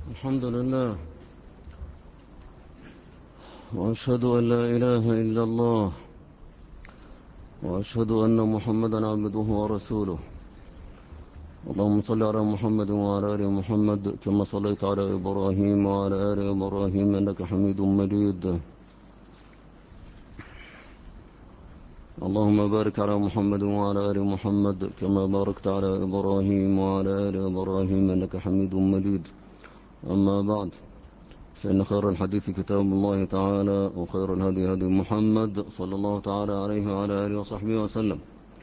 الحمد لله، وأشهد أن لا إله إلا الله، وأشهد أن محمدا عبده ورسوله. اللهم صل على محمد وعلى آل محمد كما صليت على إبراهيم وعلى آل إبراهيم إنك حميد مجيد. اللهم بارك على محمد وعلى آل محمد كما باركت على إبراهيم وعلى آل إبراهيم إنك حميد مجيد. أما بعد، فإن خير الحديث كتاب الله تعالى، وخير الهدي هدي محمد صلى الله تعالى عليه وعلى آله وصحبه وسلم،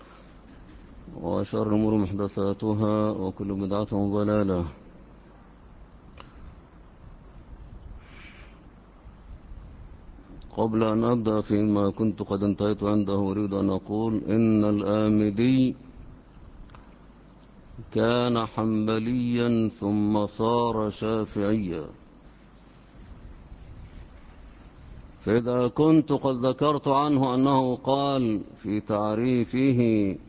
وشر الأمور محدثاتها، وكل بدعة ضلالة. قبل أن أبدأ فيما كنت قد انتهيت عنده، أريد أن أقول إن الآمدي كان حنبليا ثم صار شافعيا. فإذا كنت قد ذكرت عنه أنه قال في تعريفه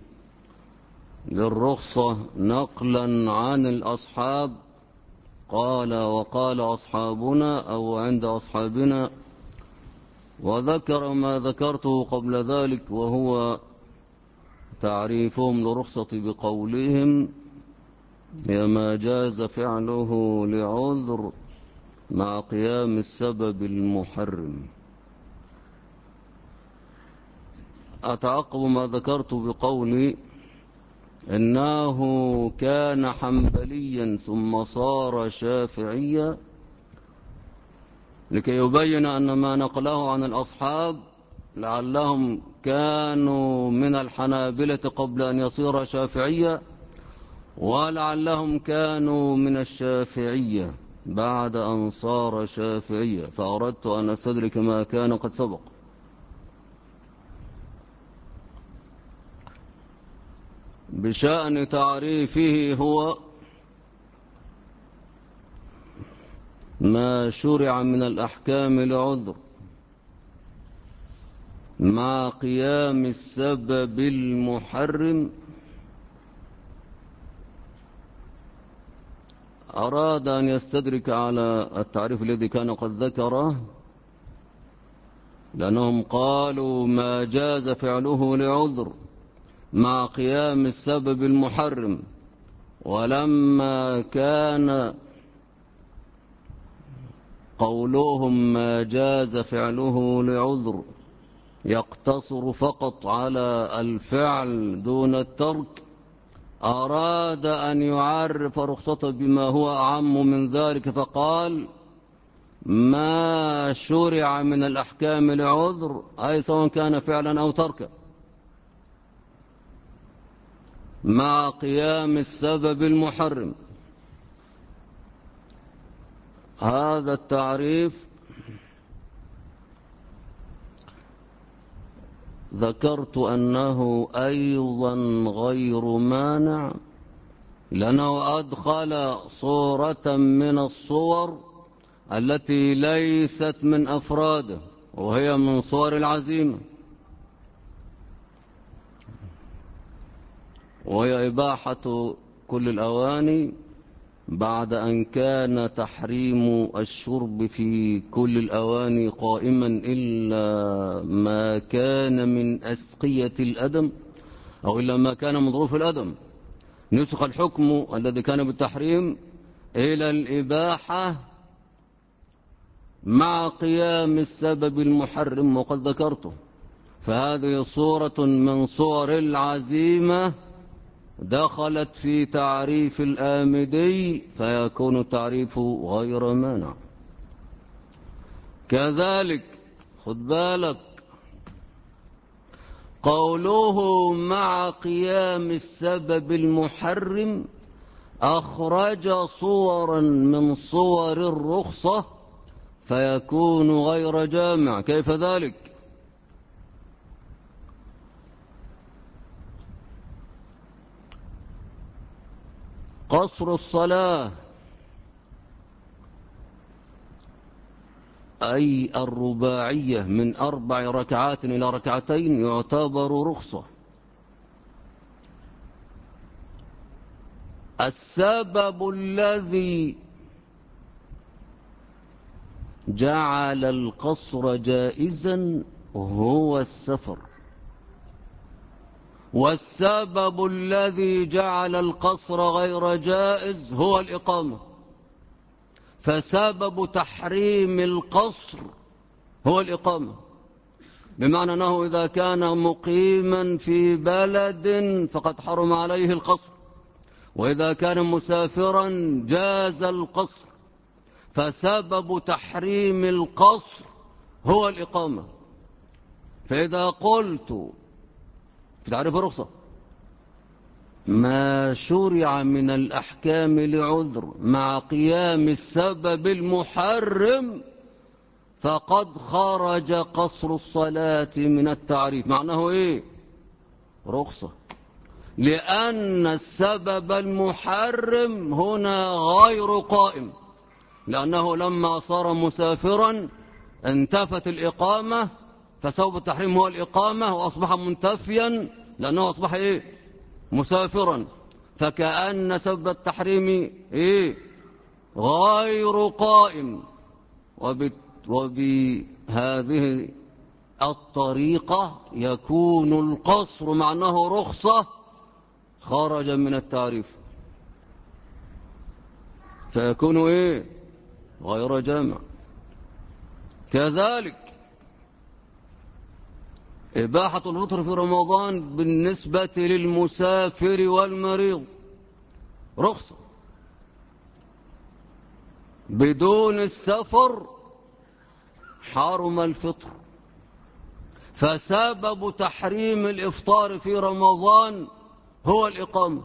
للرخصة نقلا عن الأصحاب، قال وقال أصحابنا أو عند أصحابنا، وذكر ما ذكرته قبل ذلك، وهو تعريفهم للرخصة بقولهم هي ما جاز فعله لعذر مع قيام السبب المحرم. أتعقب ما ذكرت بقولي إنه كان حنبليا ثم صار شافعيا، لكي يبين أن ما نقله عن الأصحاب لعلهم كانوا من الحنابلة قبل أن يصير شافعيا، ولعلهم كانوا من الشافعية بعد أن صار شافعيا، فأردت أن أستدرك ما كان قد سبق. بشأن تعريفه هو ما شرع من الأحكام لعذر مع قيام السبب المحرم. أراد أن يستدرك على التعريف الذي كان قد ذكره، لأنهم قالوا ما جاز فعله لعذر مع قيام السبب المحرم، ولما كان قولهم ما جاز فعله لعذر يقتصر فقط على الفعل دون الترك، أراد أن يعرف رخصته بما هو أعم من ذلك، فقال ما شرع من الأحكام لعذر، أي سواء كان فعلا أو تركا، مع قيام السبب المحرم. هذا التعريف ذكرت أنه أيضا غير مانع، لأنه أدخل صورة من الصور التي ليست من أفراده، وهي من صور العزيمة، وهي إباحة كل الأواني، بعد أن كان تحريم الشرب في كل الأواني قائما إلا ما كان من أسقية الأدم، أو إلا ما كان من ظروف الأدم. نسخ الحكم الذي كان بالتحريم إلى الإباحة مع قيام السبب المحرم، وقد ذكرته. فهذه صورة من صور العزيمة دخلت في تعريف الآمدي، فيكون التعريف غير مانع. كذلك خد بالك، قوله مع قيام السبب المحرم أخرج صورا من صور الرخصة، فيكون غير جامع. كيف ذلك؟ قصر الصلاة، أي الرباعية من 4 ركعات إلى 2 يعتبر رخصة. السبب الذي جعل القصر جائزا هو السفر، والسبب الذي جعل القصر غير جائز هو الإقامة. فسبب تحريم القصر هو الإقامة، بمعنى أنه إذا كان مقيما في بلد فقد حرم عليه القصر، وإذا كان مسافرا جاز القصر. فسبب تحريم القصر هو الإقامة. فإذا قلت في تعريف الرخصة ما شرع من الأحكام لعذر مع قيام السبب المحرم فقد خرج قصر الصلاة من التعريف. معناه إيه؟ رخصة، لأن السبب المحرم هنا غير قائم، لأنه لما صار مسافرا انتفت الإقامة، فسبب التحريم هو الإقامة، وأصبح منتفيا لأنه أصبح إيه؟ مسافرا. فكأن سبب التحريم إيه؟ غير قائم. وبهذه الطريقة يكون القصر معناه رخصة خرج من التعريف، فيكون إيه؟ غير جامع. كذلك إباحة الفطر في رمضان بالنسبة للمسافر والمريض رخصة، بدون السفر حرم الفطر. فسبب تحريم الإفطار في رمضان هو الإقامة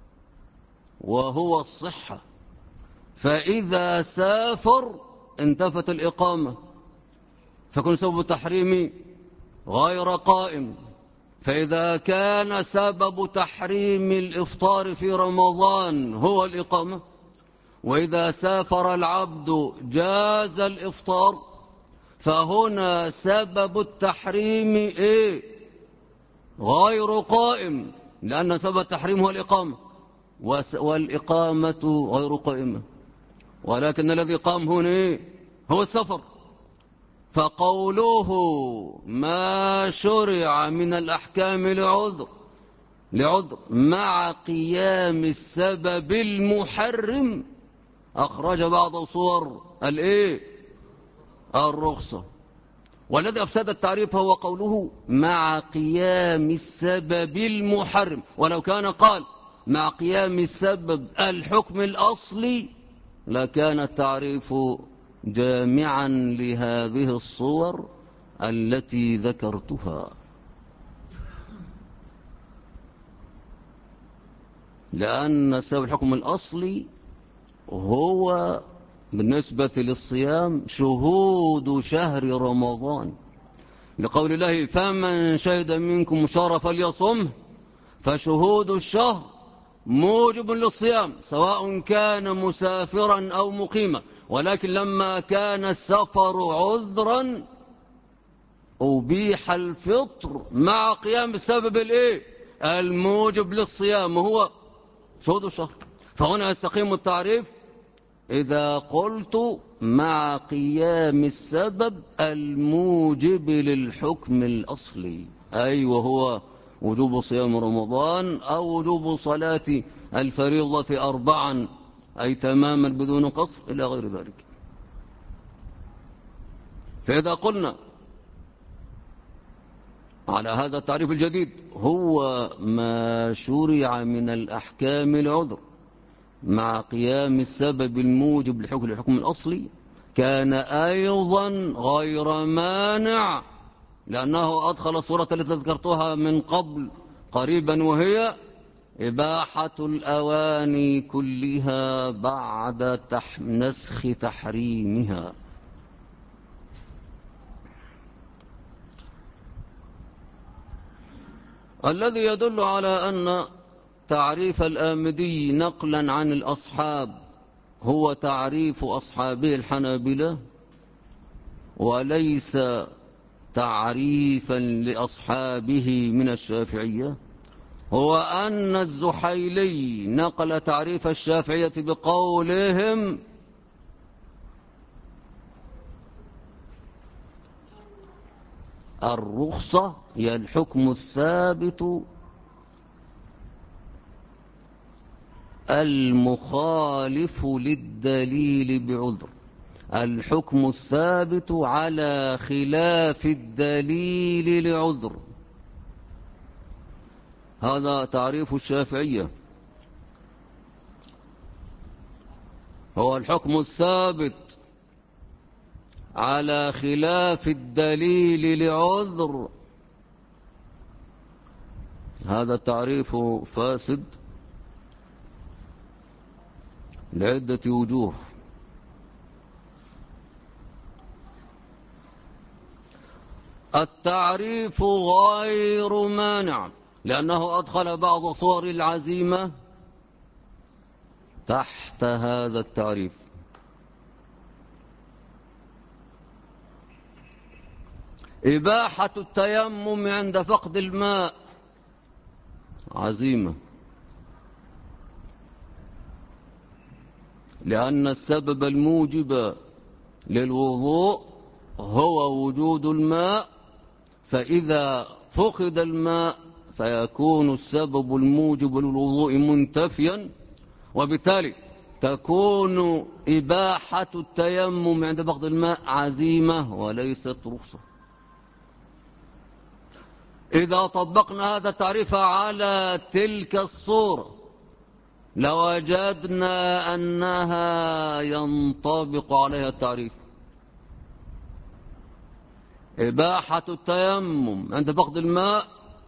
وهو الصحة، فإذا سافر انتفت الإقامة فكن سبب التحريم غير قائم. فإذا كان سبب تحريم الإفطار في رمضان هو الإقامة، وإذا سافر العبد جاز الإفطار، فهنا سبب التحريم إيه؟ غير قائم، لأن سبب التحريم هو الإقامة، والإقامة غير قائمة، ولكن الذي قام هنا إيه؟ هو السفر. فقوله ما شرع من الأحكام لعذر مع قيام السبب المحرم أخرج بعض صور الإيه؟ الرخصة. والذي أفسد التعريف هو قوله مع قيام السبب المحرم، ولو كان قال مع قيام السبب الحكم الأصلي لكان التعريف جامعا لهذه الصور التي ذكرتها، لأن سبب الحكم الأصلي هو بالنسبة للصيام شهود شهر رمضان، لقول الله فمن شهد منكم شهر فليصمه. فشهود الشهر موجب للصيام سواء كان مسافرا أو مقيما، ولكن لما كان السفر عذرا أبيح الفطر مع قيام السبب الإيه؟ الموجب للصيام هو شهود الشهر. فهنا يستقيم التعريف إذا قلت مع قيام السبب الموجب للحكم الأصلي، أي وهو وجوب صيام رمضان أو وجوب صلاة الفريضة 4 أي تماما بدون قصر إلى غير ذلك. فإذا قلنا على هذا التعريف الجديد هو ما شرع من الأحكام العذر مع قيام السبب الموجب للحكم الأصلي، كان أيضا غير مانع، لأنه أدخل الصورة التي ذكرتها من قبل قريبا، وهي إباحة الأواني كلها بعد نسخ تحريمها. الذي يدل على أن تعريف الآمدي نقلا عن الأصحاب هو تعريف أصحابه الحنابلة وليس تعريفا لأصحابه من الشافعية، هو أن الزحيلي نقل تعريف الشافعية بقولهم الرخصة هي الحكم الثابت المخالف للدليل بعذر. الحكم الثابت على خلاف الدليل لعذر. هذا تعريف الشافعية. هو الحكم الثابت على خلاف الدليل لعذر. هذا التعريف فاسد لعدة وجوه. التعريف غير مانع لأنه أدخل بعض صور العزيمة تحت هذا التعريف. إباحة التيمم عند فقد الماء عزيمة، لأن السبب الموجب للوضوء هو وجود الماء، فإذا فقد الماء فيكون السبب الموجب للوضوء منتفيا، وبالتالي تكون إباحة التيمم عند فقد الماء عزيمة وليست رخصة. إذا طبقنا هذا التعريف على تلك الصورة لوجدنا أنها ينطبق عليها التعريف. إباحة التيمم عند فقد الماء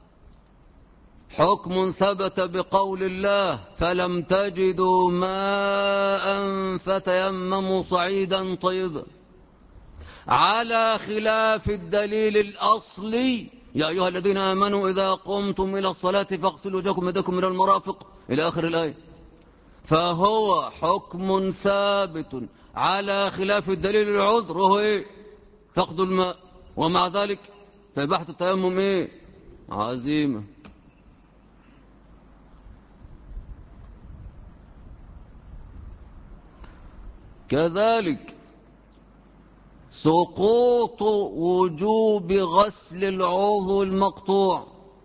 حكم ثبت بقول الله فلم تجدوا ماء فتيمموا صعيدا طيبا، على خلاف الدليل الأصلي يا أيها الذين آمنوا إذا قمتم إلى الصلاة فاغسلوا وجوهكم وأيديكم إلى المرافق إلى آخر الآية. فهو حكم ثابت على خلاف الدليل العذر وهو إيه؟ فقد الماء، ومع ذلك فإباحة التيمم إيه؟ عزيمة. كذلك سقوط وجوب غسل العضو المقطوع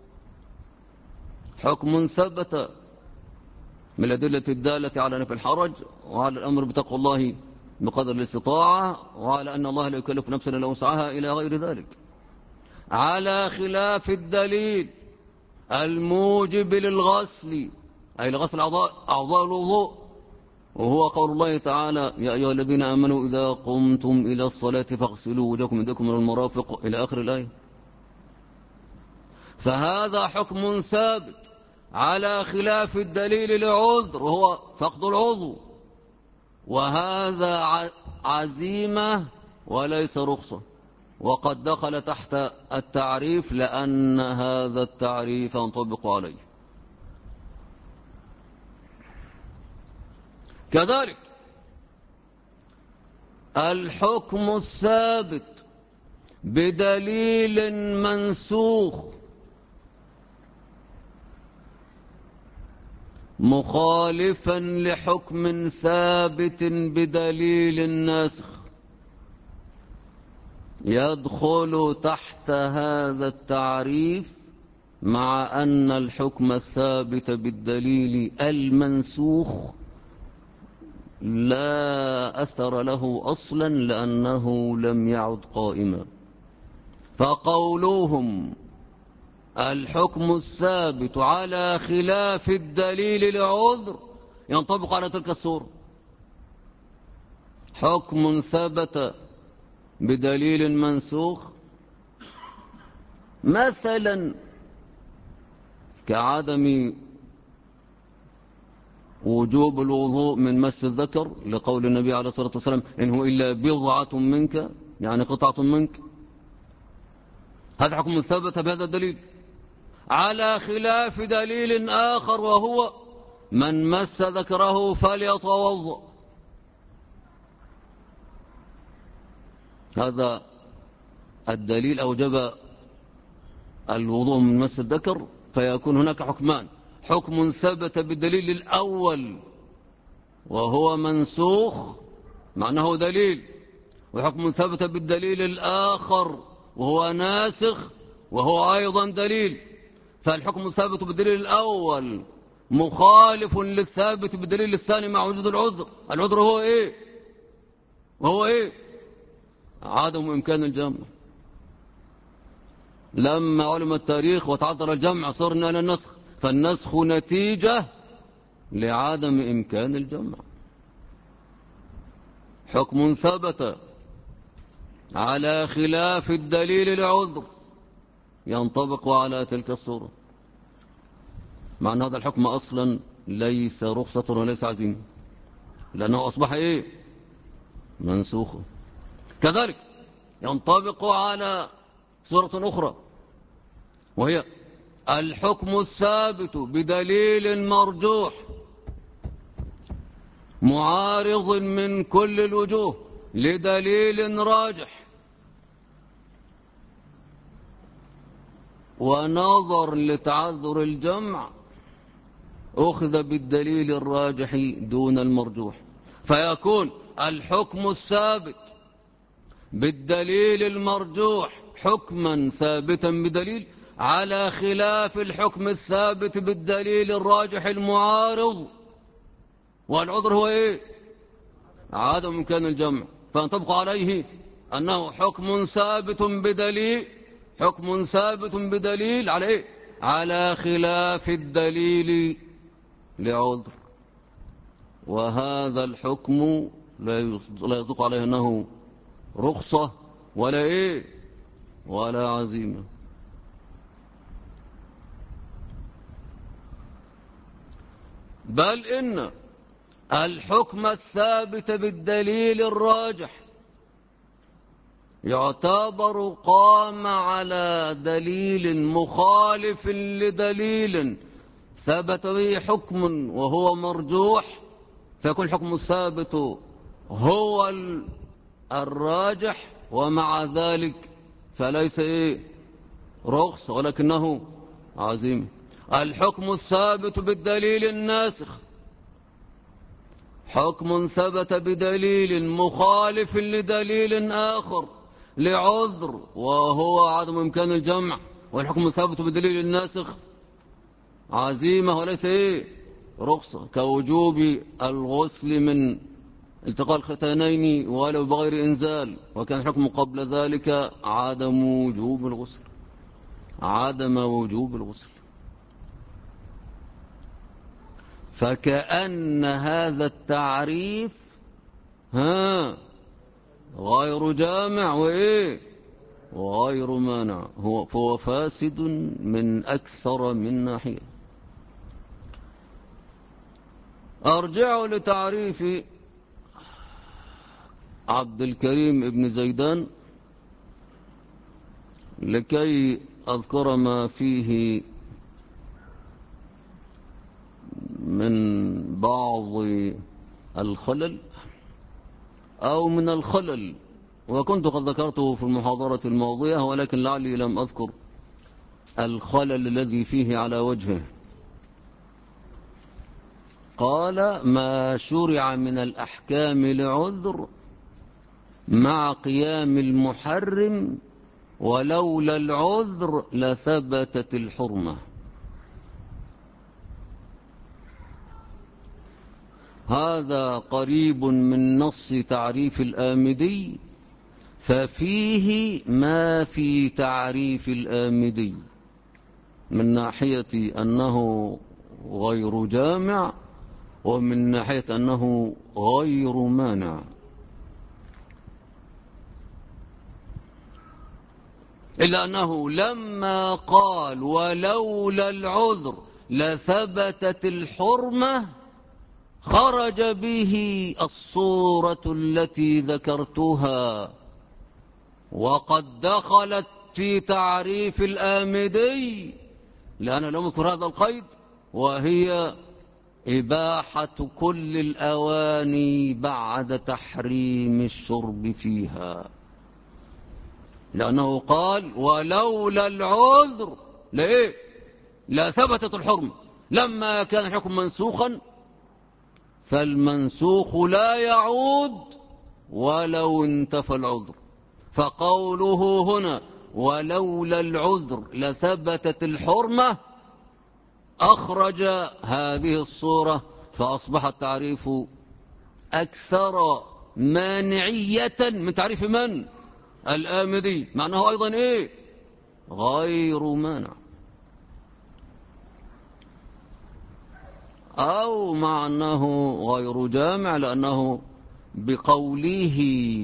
حكم ثبت من الأدلة الدالة على نفي الحرج وعلى الأمر بتقوى الله بقدر الاستطاعة وعلى أن الله لا يكلف نفسا إلا وسعها إلى غير ذلك، على خلاف الدليل الموجب للغسل أي لغسل أعضاء الوضوء، وهو قول الله تعالى يا أيها الذين آمنوا إذا قمتم إلى الصلاة فاغسلوا وجوهكم وأيديكم إلى المرافق إلى آخر الآية. فهذا حكم ثابت على خلاف الدليل لعذر وهو فقد العضو، وهذا عزيمة وليس رخصة، وقد دخل تحت التعريف لأن هذا التعريف ينطبق عليه. كذلك الحكم الثابت بدليل منسوخ مخالفا لحكم ثابت بدليل ناسخ يدخل تحت هذا التعريف، مع أن الحكم الثابت بالدليل المنسوخ لا أثر له أصلا لأنه لم يعد قائما. فقولهم الحكم الثابت على خلاف الدليل لعذر ينطبق على تلك الصورة. حكم ثبت بدليل منسوخ مثلا كعدم وجوب الوضوء من مس الذكر لقول النبي عليه الصلاة والسلام إن هو إلا بضعة منك، يعني قطعة منك. هذا حكم ثبت بهذا الدليل على خلاف دليل آخر وهو من مس ذكره فليتوضأ. هذا الدليل أوجب الوضوء من مس الذكر، فيكون هناك حكمان: حكم ثبت بالدليل الأول وهو منسوخ معناه دليل، وحكم ثبت بالدليل الآخر وهو ناسخ وهو أيضا دليل، فالحكم الثابت بالدليل الأول مخالف للثابت بالدليل الثاني مع وجود العذر. العذر هو إيه؟ وهو إيه؟ عدم إمكان الجمع. لما علم التاريخ وتعذر الجمع صرنا إلى النسخ، فالنسخ نتيجة لعدم إمكان الجمع. حكم ثبت على خلاف الدليل لعذر ينطبق على تلك الصورة، مع أن هذا الحكم أصلا ليس رخصة وليس عزيمة، لأنه أصبح إيه؟ منسوخ. كذلك ينطبق على صورة أخرى، وهي الحكم الثابت بدليل مرجوح معارض من كل الوجوه لدليل راجح، ونظر لتعذر الجمع أخذ بالدليل الراجح دون المرجوح، فيكون الحكم الثابت بالدليل المرجوح حكما ثابتا بدليل على خلاف الحكم الثابت بالدليل الراجح المعارض، والعذر هو إيه؟ عدم إمكان الجمع، فينطبق عليه أنه حكم ثابت بدليل، حكم ثابت بدليل على إيه؟ على خلاف الدليل لعذر، وهذا الحكم لا يصدق عليه أنه رخصة ولا إيه؟ ولا عزيمة. بل إن الحكم الثابت بالدليل الراجح يعتبر قام على دليل مخالف لدليل ثبت به حكم وهو مرجوح، فيكون الحكم الثابت هو الراجح، ومع ذلك فليس إيه؟ رخص ولكنه عزيمة. الحكم الثابت بالدليل الناسخ حكم ثبت بدليل مخالف لدليل آخر لعذر وهو عدم إمكان الجمع، والحكم الثابت بدليل الناسخ عزيمة وليس إيه؟ رخصة، كوجوب الغسل من التقاء الختانين ولو بغير إنزال، وكان الحكم قبل ذلك عدم وجوب الغسل، عدم وجوب الغسل. فكأن هذا التعريف غير جامع وإيه؟ وغير مانع، فهو فاسد من أكثر من ناحية. أرجع لتعريف عبد الكريم ابن زيدان لكي أذكر ما فيه من بعض الخلل أو من الخلل، وكنت قد ذكرته في المحاضرة الماضية ولكن لعلي لم أذكر الخلل الذي فيه على وجهه. قال: ما شرع من الأحكام لعذر مع قيام المحرم ولولا العذر لثبتت الحرمة. هذا قريب من نص تعريف الآمدي، ففيه ما في تعريف الآمدي من ناحية أنه غير جامع ومن ناحية أنه غير مانع، إلا أنه لما قال ولولا العذر لثبتت الحرمة خرج به الصورة التي ذكرتها، وقد دخلت في تعريف الآمدي، لأن لم أذكر هذا القيد، وهي إباحة كل الأواني بعد تحريم الشرب فيها، لأنه قال ولولا العذر لإيه؟ لثبتت الحرمة. لما كان الحكم منسوخا فالمنسوخ لا يعود ولو انتفى العذر، فقوله هنا ولولا العذر لثبتت الحرمة أخرج هذه الصورة، فأصبح التعريف أكثر مانعية من تعريف من؟ الآمدي، معناه أيضا إيه؟ غير مانع، أو معناه غير جامع، لأنه بقوله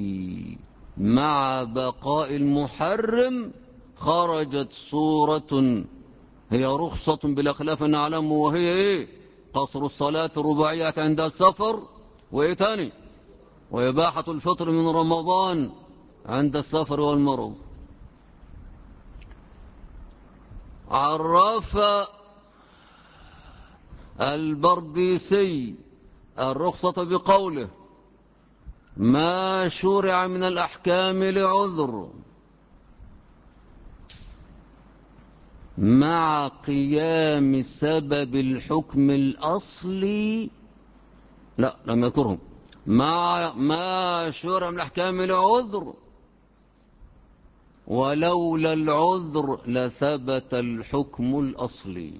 مع بقاء المحرم خرجت صورة هي رخصة بلا خلاف نعلم، وهي إيه؟ قصر الصلاة الرباعية عند السفر، وإيه تاني؟ وإباحة الفطر من رمضان عند السفر والمرض. عرف البرديسي الرخصة بقوله ما شرع من الأحكام لعذر مع قيام سبب الحكم الأصلي. لا، لم يذكرهم. ما شرع من الأحكام لعذر ولولا العذر لثبت الحكم الأصلي.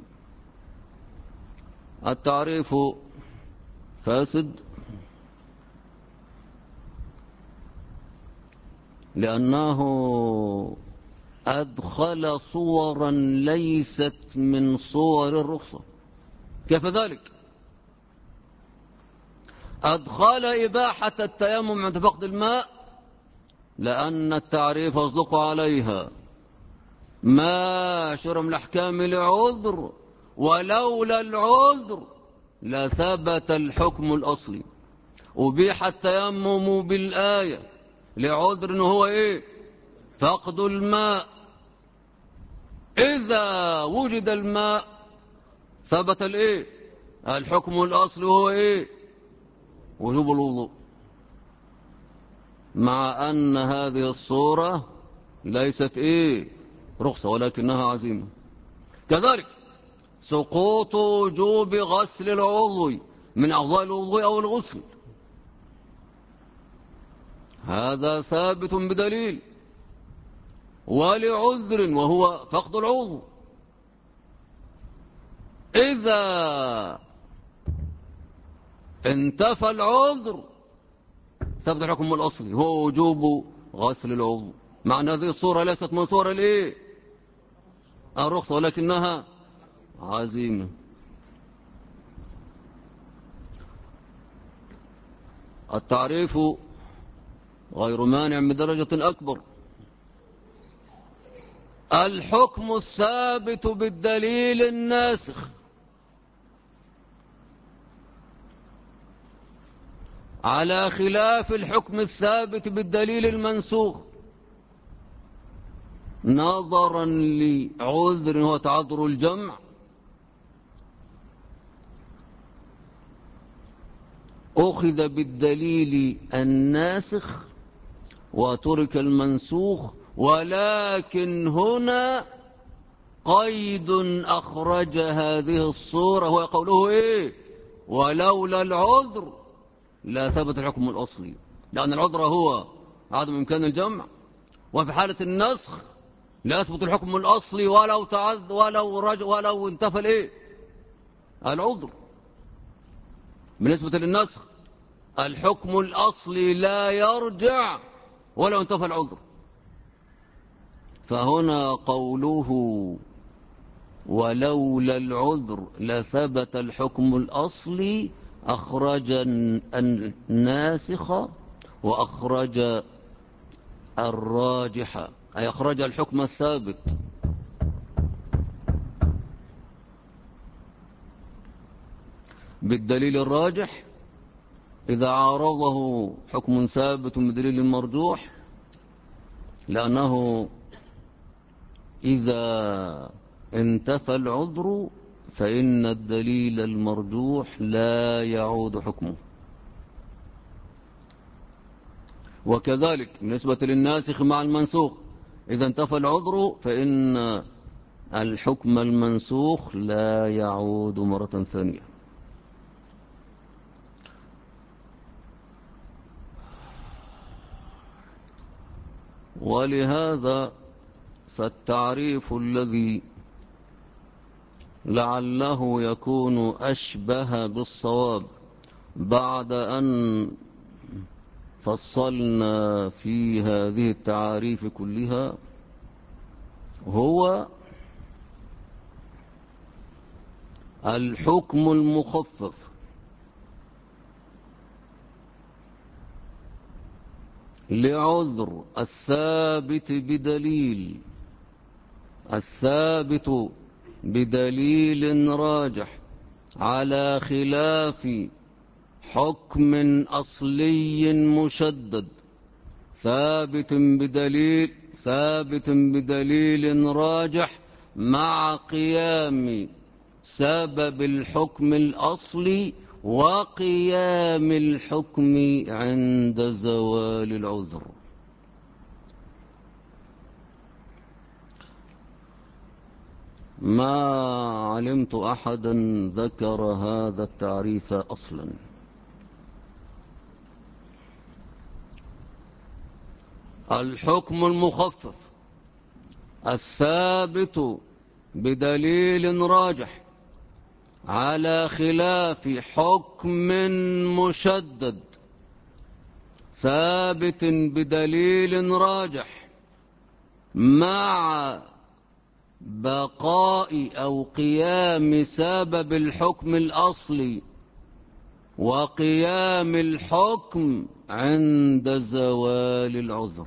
التعريف فاسد لأنه أدخل صورا ليست من صور الرخصة. كيف ذلك؟ أدخل إباحة التيمم عند فقد الماء لأن التعريف يصدق عليها ما شرع من الأحكام لعذر ولولا العذر لثبت الحكم الأصلي. أبيح التيمم بالآية لعذر هو إيه؟ فقد الماء. إذا وجد الماء ثبت الإيه؟ الحكم الأصلي هو إيه؟ وجوب الوضوء، مع أن هذه الصورة ليست إيه؟ رخصة، ولكنها عزيمة. كذلك سقوط وجوب غسل العضو من أعضاء الوضوء أو الغسل، هذا ثابت بدليل ولعذر وهو فقد العضو. إذا انتفى العذر ثبت الحكم الأصلي هو وجوب غسل العضو، مع أن هذه الصورة ليست من صور الإيه؟ الرخصة، ولكنها عزيمة. التعريف غير مانع بدرجة أكبر. الحكم الثابت بالدليل الناسخ على خلاف الحكم الثابت بالدليل المنسوخ نظرا لعذر هو تعذر الجمع، أخذ بالدليل الناسخ وترك المنسوخ. ولكن هنا قيد أخرج هذه الصورة هو قوله إيه؟ ولولا العذر لا ثبت الحكم الأصلي، لأن العذر هو عدم إمكان الجمع، وفي حالة النسخ لا يثبت الحكم الأصلي ولو انتفى الإيه؟ العذر. بالنسبة للنسخ الحكم الأصلي لا يرجع ولو انتفى العذر. فهنا قوله ولولا العذر لثبت الحكم الأصلي أخرج الناسخ وأخرج الراجح، أي أخرج الحكم الثابت. بالدليل الراجح إذا عارضه حكم ثابت بدليل مرجوح، لأنه إذا انتفى العذر فإن الدليل المرجوح لا يعود حكمه. وكذلك بالنسبة للناسخ مع المنسوخ إذا انتفى العذر فإن الحكم المنسوخ لا يعود مرة ثانية. ولهذا فالتعريف الذي لعله يكون أشبه بالصواب بعد أن فصلنا في هذه التعاريف كلها هو الحكم المخفف لعذر الثابت بدليل راجح على خلاف حكم أصلي مشدد ثابت بدليل راجح مع قيام سبب الحكم الأصلي وقيام الحكم عند زوال العذر. ما علمت أحدا ذكر هذا التعريف أصلا. الحكم المخفف الثابت بدليل راجح على خلاف حكم مشدد ثابت بدليل راجح مع بقاء أو قيام سبب الحكم الأصلي وقيام الحكم عند زوال العذر.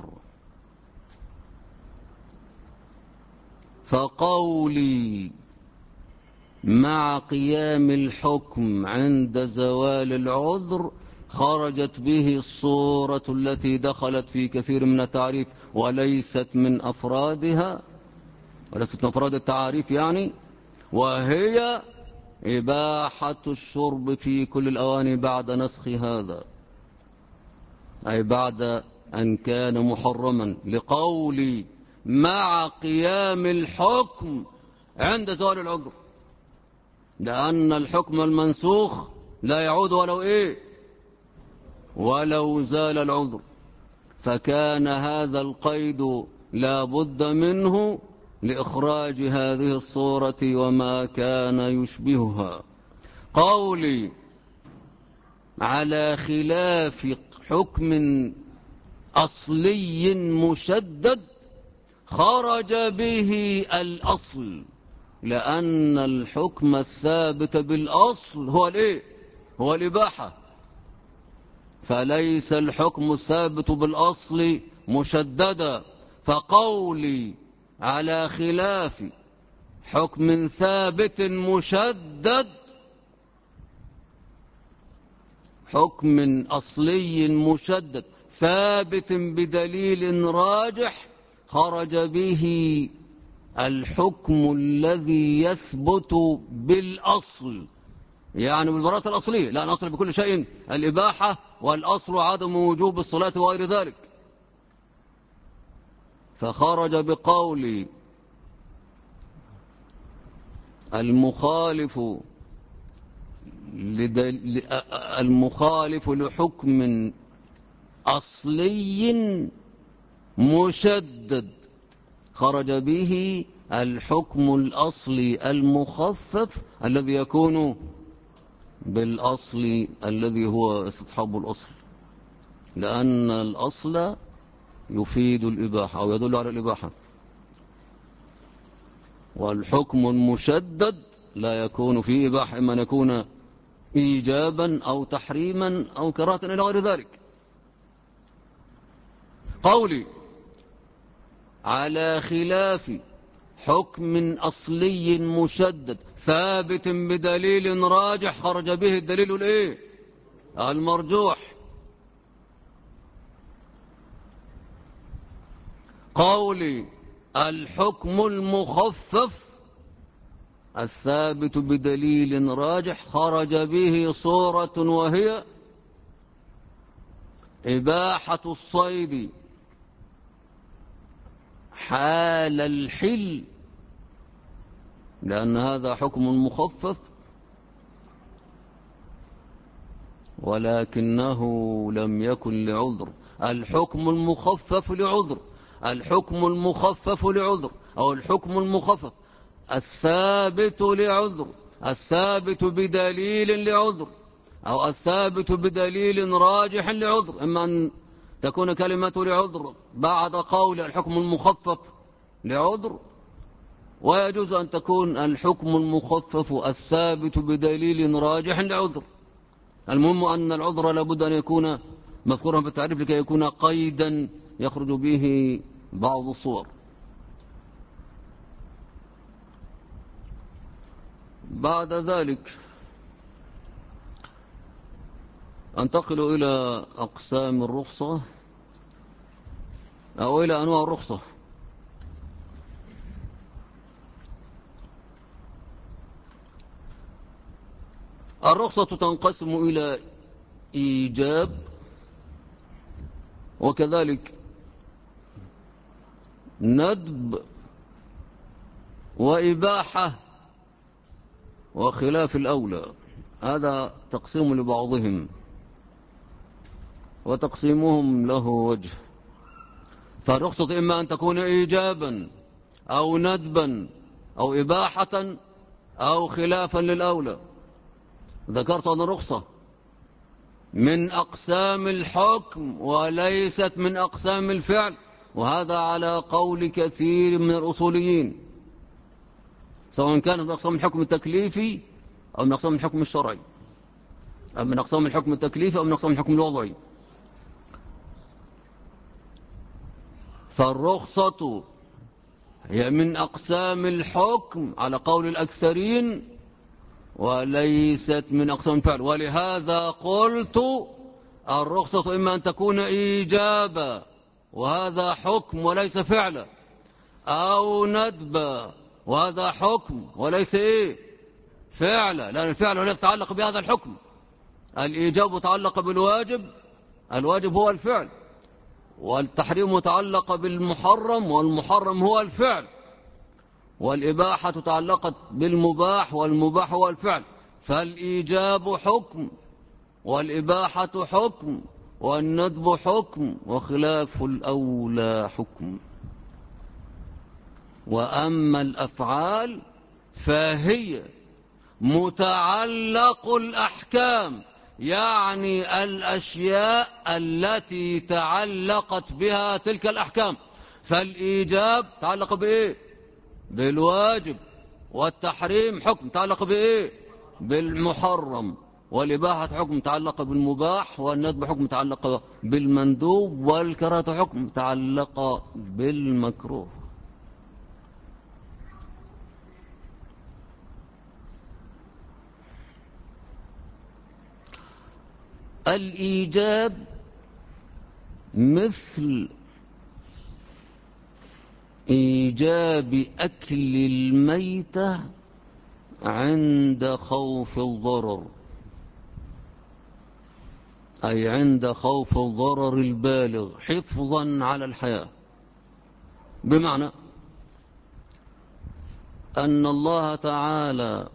فقولي مع قيام الحكم عند زوال العذر خرجت به الصورة التي دخلت في كثير من التعريف وليست من أفراد التعاريف يعني، وهي إباحة الشرب في كل الأواني بعد نسخ هذا، أي بعد أن كان محرما، لقولي مع قيام الحكم عند زوال العذر، لأن الحكم المنسوخ لا يعود ولو زال العذر، فكان هذا القيد لا بد منه لإخراج هذه الصورة وما كان يشبهها. قولي على خلاف حكم أصلي مشدد خرج به الأصل، لأن الحكم الثابت بالأصل هو الإباحة، فليس الحكم الثابت بالأصل مشددا. فقولي على خلاف حكم ثابت مشدد حكم أصلي مشدد ثابت بدليل راجح خرج به الحكم الذي يثبت بالأصل، يعني بالبراءة الأصلية، لا نصل بكل شيء الإباحة والأصل عدم وجوب الصلاة وغير ذلك. فخرج بقول المخالف لحكم أصلي مشدد خرج به الحكم الأصلي المخفف الذي يكون بالأصل الذي هو استصحاب الأصل، لأن الأصل يفيد الإباحة أو يدل على الإباحة، والحكم المشدد لا يكون فيه إباحة، إما أن يكون إيجابا أو تحريما أو كراهة إلى غير ذلك. قولي على خلاف حكم أصلي مشدد ثابت بدليل راجح خرج به الدليل المرجوح. قولي الحكم المخفف الثابت بدليل راجح خرج به صورة وهي إباحة الصيد حال الحل، لأن هذا حكم مخفف ولكنه لم يكن لعذر. الحكم المخفف لعذر، الحكم المخفف لعذر، أو الحكم المخفف الثابت لعذر، الثابت بدليل لعذر، أو الثابت بدليل راجح لعذر. إما أن تكون كلمة لعذر بعد قول الحكم المخفف لعذر، ويجوز أن تكون الحكم المخفف الثابت بدليل راجح لعذر. المهم أن العذر لابد أن يكون مذكورا في التعريف لكي يكون قيدا يخرج به بعض الصور. بعد ذلك أنتقل إلى أقسام الرخصة أو إلى أنواع الرخصة. الرخصة تنقسم إلى إيجاب، وكذلك ندب، وإباحة، وخلاف الأولى. هذا تقسيم لبعضهم، وتقسيمهم له وجه. فالرخصة إما أن تكون إيجابا أو ندبا أو إباحة أو خلافا للأولى. ذكرت أن الرخصة من أقسام الحكم وليست من أقسام الفعل، وهذا على قول كثير من الأصوليين، سواء كانت من أقسام الحكم التكليفي أو من أقسام الحكم الشرعي، أو من أقسام الحكم التكليفي أو من أقسام الحكم الوضعي. فالرخصة هي من أقسام الحكم على قول الأكثرين وليست من أقسام الفعل. ولهذا قلت الرخصة إما أن تكون إيجابا وهذا حكم وليس فعلا، أو ندبا وهذا حكم وليس فعلا، لأن الفعل لا يتعلق بهذا الحكم. الإيجاب متعلق بالواجب، الواجب هو الفعل، والتحريم متعلق بالمحرم، والمحرم هو الفعل، والإباحة تعلقت بالمباح، والمباح هو الفعل. فالإيجاب حكم، والإباحة حكم، والندب حكم، وخلاف الأولى حكم. وأما الأفعال فهي متعلق الأحكام، يعني الأشياء التي تعلقت بها تلك الأحكام. فالإيجاب تعلق بإيه؟ بالواجب، والتحريم حكم تعلق بإيه؟ بالمحرم، والإباحة حكم تعلق بالمباح، والندب حكم تعلق بالمندوب، والكراهة حكم تعلق بالمكروه. الإيجاب مثل إيجاب أكل الميتة عند خوف الضرر، أي عند خوف الضرر البالغ حفظا على الحياة. بمعنى أن الله تعالى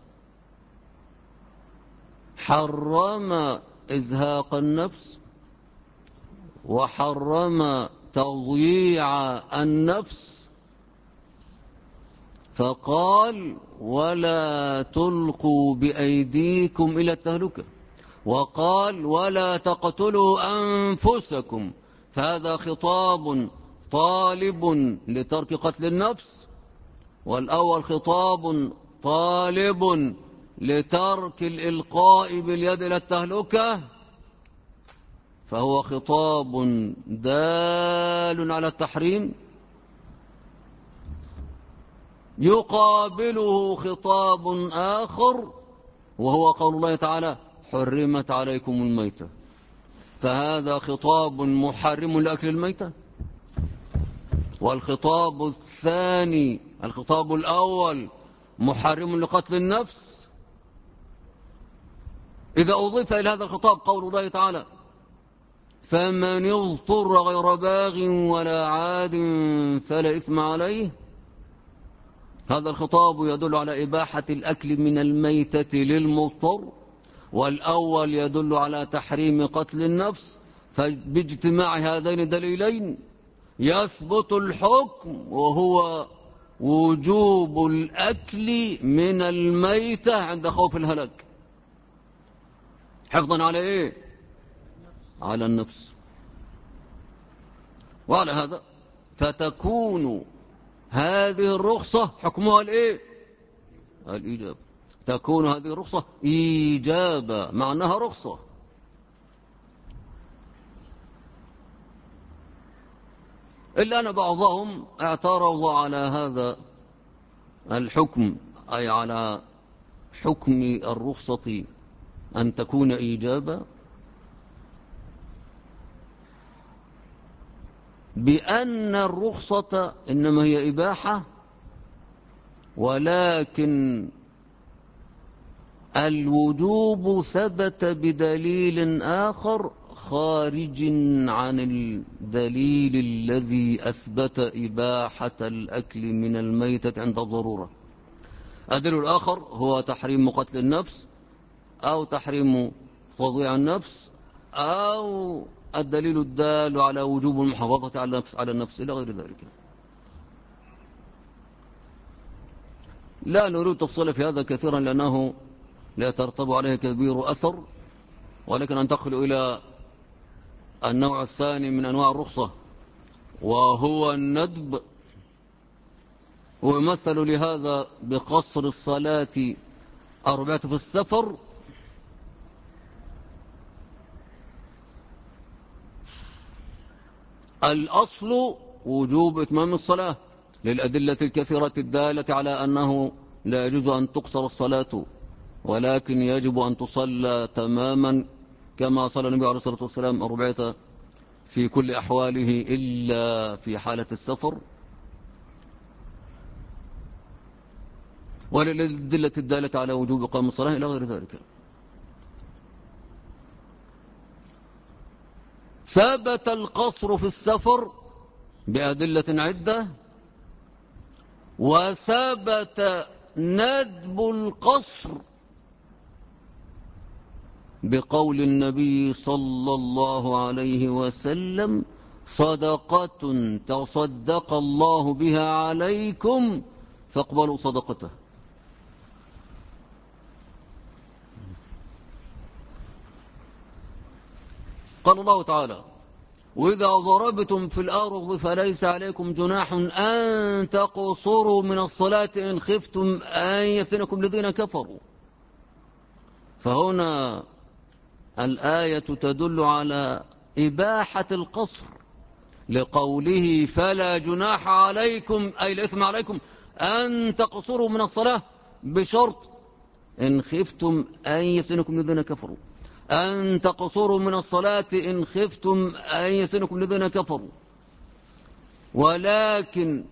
حرم إزهاق النفس، وحرم تضييع النفس، فقال ولا تلقوا بأيديكم إلى التهلكة، وقال ولا تقتلوا أنفسكم. فهذا خطاب طالب لترك قتل النفس، والأول خطاب طالب لترك الإلقاء باليد إلى التهلكة. فهو خطاب دال على التحريم، يقابله خطاب آخر وهو قول الله تعالى حرمت عليكم الميتة. فهذا خطاب محرم لأكل الميتة. والخطاب الثاني، الخطاب الأول، محرم لقتل النفس. إذا أضيف إلى هذا الخطاب قول الله تعالى فمن اضطر غير باغ ولا عاد فلا إثم عليه، هذا الخطاب يدل على إباحة الأكل من الميتة للمضطر، والأول يدل على تحريم قتل النفس. فباجتماع هذين الدليلين يثبت الحكم وهو وجوب الأكل من الميتة عند خوف الهلاك، حفظا على إيه؟ على النفس. وعلى هذا فتكون هذه الرخصة حكمها الإيه؟ الإيجاب. تكون هذه الرخصة إيجابا، معناها رخصة. إلا أن بعضهم اعترض على هذا الحكم، أي على حكم الرخصة أن تكون إيجابا، بأن الرخصة إنما هي إباحة، ولكن الوجوب ثبت بدليل آخر خارج عن الدليل الذي أثبت إباحة الأكل من الميتة عند الضرورة. الدليل الآخر هو تحريم قتل النفس، أو تحريم تضييع النفس، أو الدليل الدال على وجوب المحافظة على النفس إلى غير ذلك. لا نريد تفصيل في هذا كثيرا لأنه لا يترتب عليه كبير أثر، ولكن أنتقل إلى النوع الثاني من أنواع الرخصة، وهو الندب. ويمثل لهذا بقصر الصلاة 4 في السفر، الأصل وجوب إتمام الصلاة للأدلة الكثيرة الدالة على أنه لا يجوز أن تقصر الصلاة، ولكن يجب أن تصلى تماما كما صلى النبي عليه الصلاة والسلام 4 في كل أحواله إلا في حالة السفر، وللأدلة الدالة على وجوب إقام الصلاة إلى غير ذلك. ثبت القصر في السفر بأدلة عدة، وثبت ندب القصر بقول النبي صلى الله عليه وسلم: صدقة تصدق الله بها عليكم فاقبلوا صدقته. قال الله تعالى: وإذا ضربتم في الأرض فليس عليكم جناح أن تقصروا من الصلاة إن خفتم أن يفتنكم الذين كفروا. فهنا الآية تدل على إباحة القصر لقوله: فلا جناح عليكم، أي الإثم عليكم أن تقصروا من الصلاة، بشرط إن خفتم أن يفتنكم الذين كفروا، أن تقصروا من الصلاة إن خفتم أن يفتنكم الذين كفروا. ولكن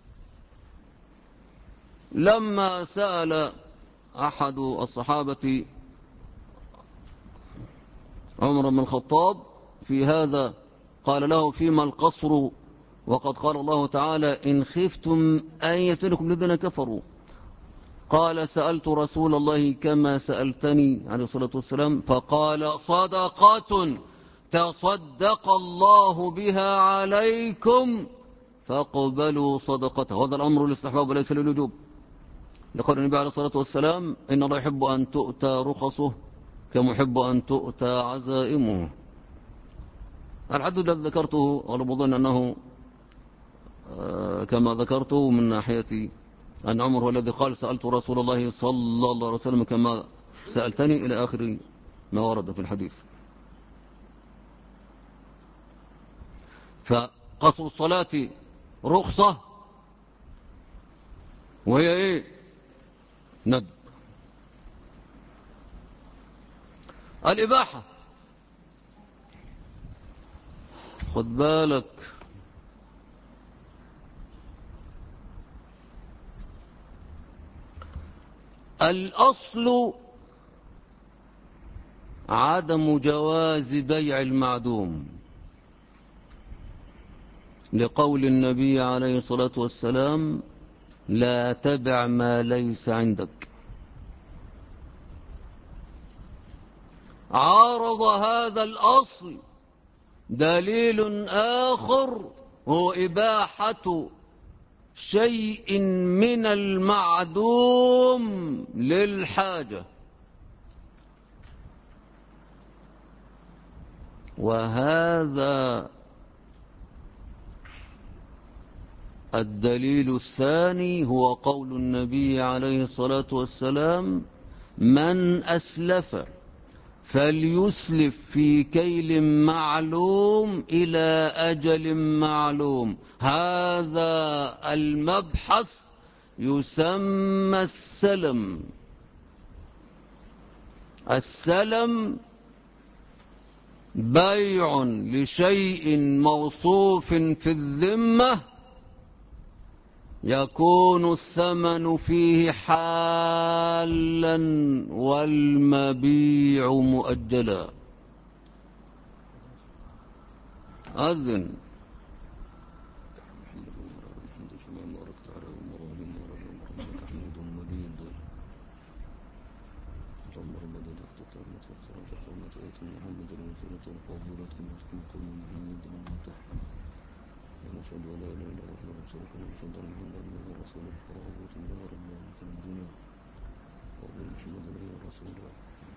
لما سأل أحد الصحابة عمر بن الخطاب في هذا قال له: فيما القصر وقد قال الله تعالى: إن خفتم أن يفتنكم الذين كفروا؟ قال: سألت رسول الله كما سألتني عليه الصلاة والسلام، فقال: صدقة تصدق الله بها عليكم فاقبلوا صدقته. هذا الأمر للاستحباب وليس للوجوب، لقول النبي عليه الصلاة والسلام: إن الله يحب أن تؤتى رخصه كما يحب أن تؤتى عزائمه. الحد الذي ذكرته غالب ظن أنه كما ذكرته من ناحية أن عمر هو الذي قال: سألت رسول الله صلى الله عليه وسلم كما سألتني، إلى آخر ما ورد في الحديث. فقصر الصلاة رخصة، وهي إيه؟ ندب. الإباحة، خد بالك، الأصل عدم جواز بيع المعدوم، لقول النبي عليه الصلاة والسلام: لا تبع ما ليس عندك. عارض هذا الأصل دليل آخر هو إباحة شيء من المعدوم للحاجة. وهذا الدليل الثاني هو قول النبي عليه الصلاة والسلام: من أسلف فليسلف في كيل معلوم إلى أجل معلوم. هذا المبحث يسمى السلم. السلم بيع لشيء موصوف في الذمة يكون الثمن فيه حالا والمبيع مؤجلا. أذن ونشهد أن لا إله إلا الله ونشهد أن محمدا رسوله ورغبة الله ربنا في الدنيا وأن محمدا رسول الله.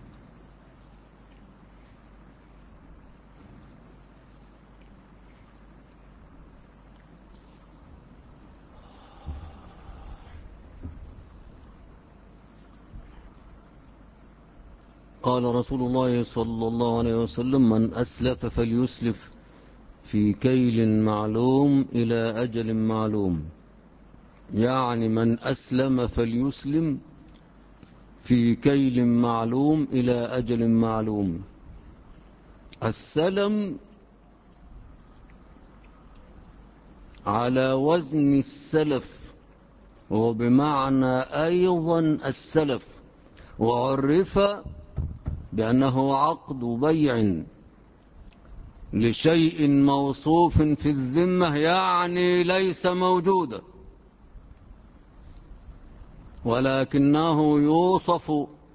قال رسول الله صلى الله عليه وسلم: من أسلف فليسلف في كيل معلوم إلى أجل معلوم. يعني من أسلم فليسلم في كيل معلوم إلى أجل معلوم. السلم على وزن السلف وبمعنى أيضا السلف، وعرف بأنه عقد بيع لشيء موصوف في الذمة، يعني ليس موجودا ولكنه يوصف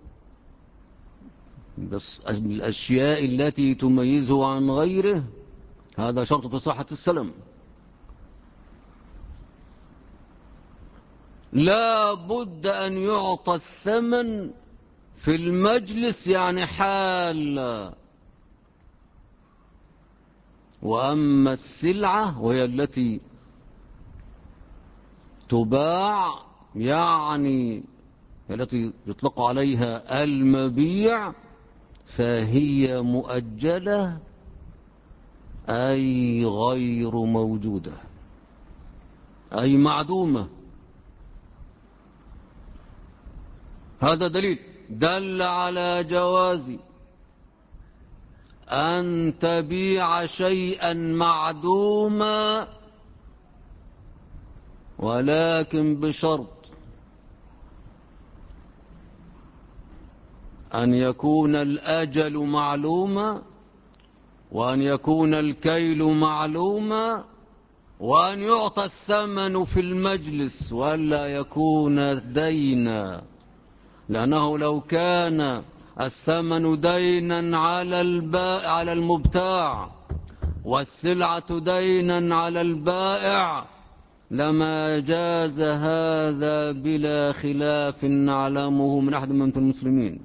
بالأشياء التي تميزه عن غيره. هذا شرط في صحة السلم. لا بد أن يعطى الثمن في المجلس، يعني حال. وأما السلعة وهي التي تباع، يعني التي يطلق عليها المبيع، فهي مؤجلة أي غير موجودة، أي معدومة. هذا دليل دل على جواز أن تبيع شيئا معدوما، ولكن بشرط أن يكون الأجل معلوما، وأن يكون الكيل معلوما، وأن يعطى الثمن في المجلس، ولا يكون دينا. لأنه لو كان الثمن دينا على المبتاع والسلعة دينا على البائع لما جاز هذا بلا خلاف نعلمه من أحد من المسلمين.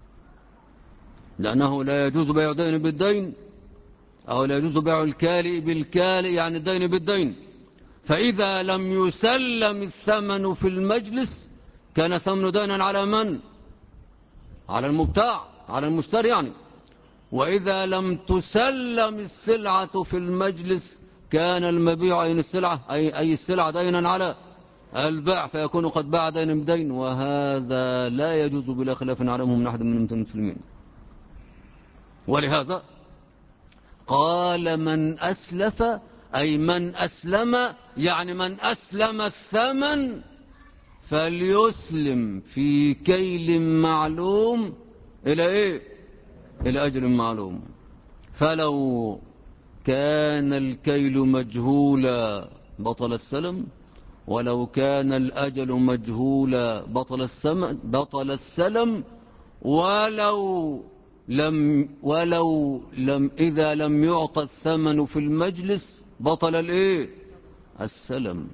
لأنه لا يجوز بيع دين بالدين، أو لا يجوز بيع الكالئ بالكالئ، يعني الدين بالدين. فإذا لم يسلم الثمن في المجلس كان ثمن دينا على من؟ على المبتاع، على المشتري يعني. وإذا لم تسلم السلعة في المجلس كان المبيع أي السلعة أي السلعة دينا على الباع، فيكون قد باع دينا بدين، وهذا لا يجوز بلا خلاف نعلمه من أحد من المسلمين. ولهذا قال: من أسلف أي من أسلم، يعني من أسلم الثمن فليسلم في كيل معلوم إلى إيه؟ إلى أجل معلوم. فلو كان الكيل مجهولا بطل السلم، ولو كان الأجل مجهولا بطل السلم، ولو لم إذا لم يعطى الثمن في المجلس بطل الإيه؟ السلم.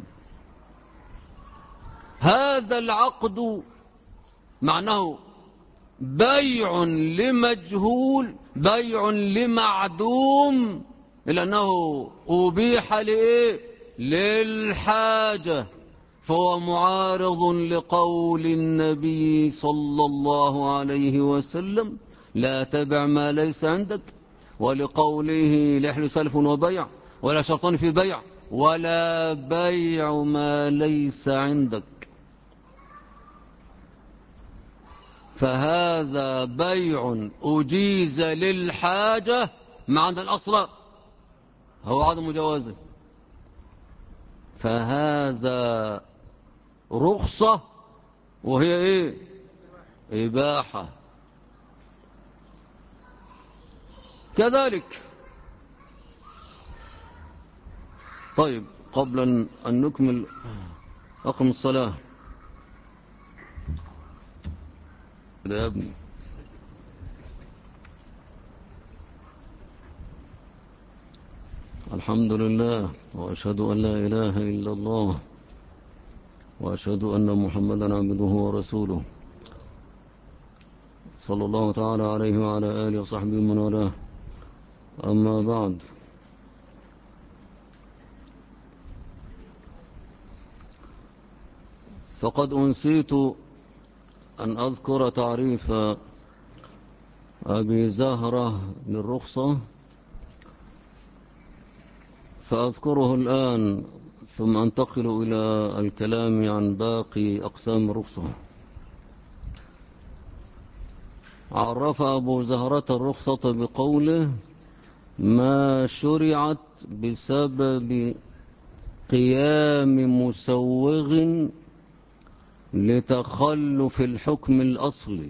هذا العقد معناه بيع لمجهول، بيع لمعدوم، لأنه أبيح لإيه؟ للحاجة، فهو معارض لقول النبي صلى الله عليه وسلم لا تبع ما ليس عندك، ولقوله لا يحل سلف وبيع ولا شرطان في بيع ولا بيع ما ليس عندك. فهذا بيع أجيز للحاجة مع أن الأصل هو عدم جوازه، فهذا رخصة وهي إيه؟ إباحة. كذلك طيب قبل أن نكمل أقم الصلاة يا ابني. الحمد لله وأشهد أن لا إله إلا الله وأشهد أن محمدا عبده ورسوله صلى الله تعالى عليه وعلى آله وصحبه من والاه. أما بعد، فقد أنسيت أن أذكر تعريف أبي زهرة للرخصة، فأذكره الآن ثم أنتقل إلى الكلام عن باقي أقسام الرخصة. عرف أبو زهرة الرخصة بقوله ما شرعت بسبب قيام مسوغ لتخلف الحكم الأصلي.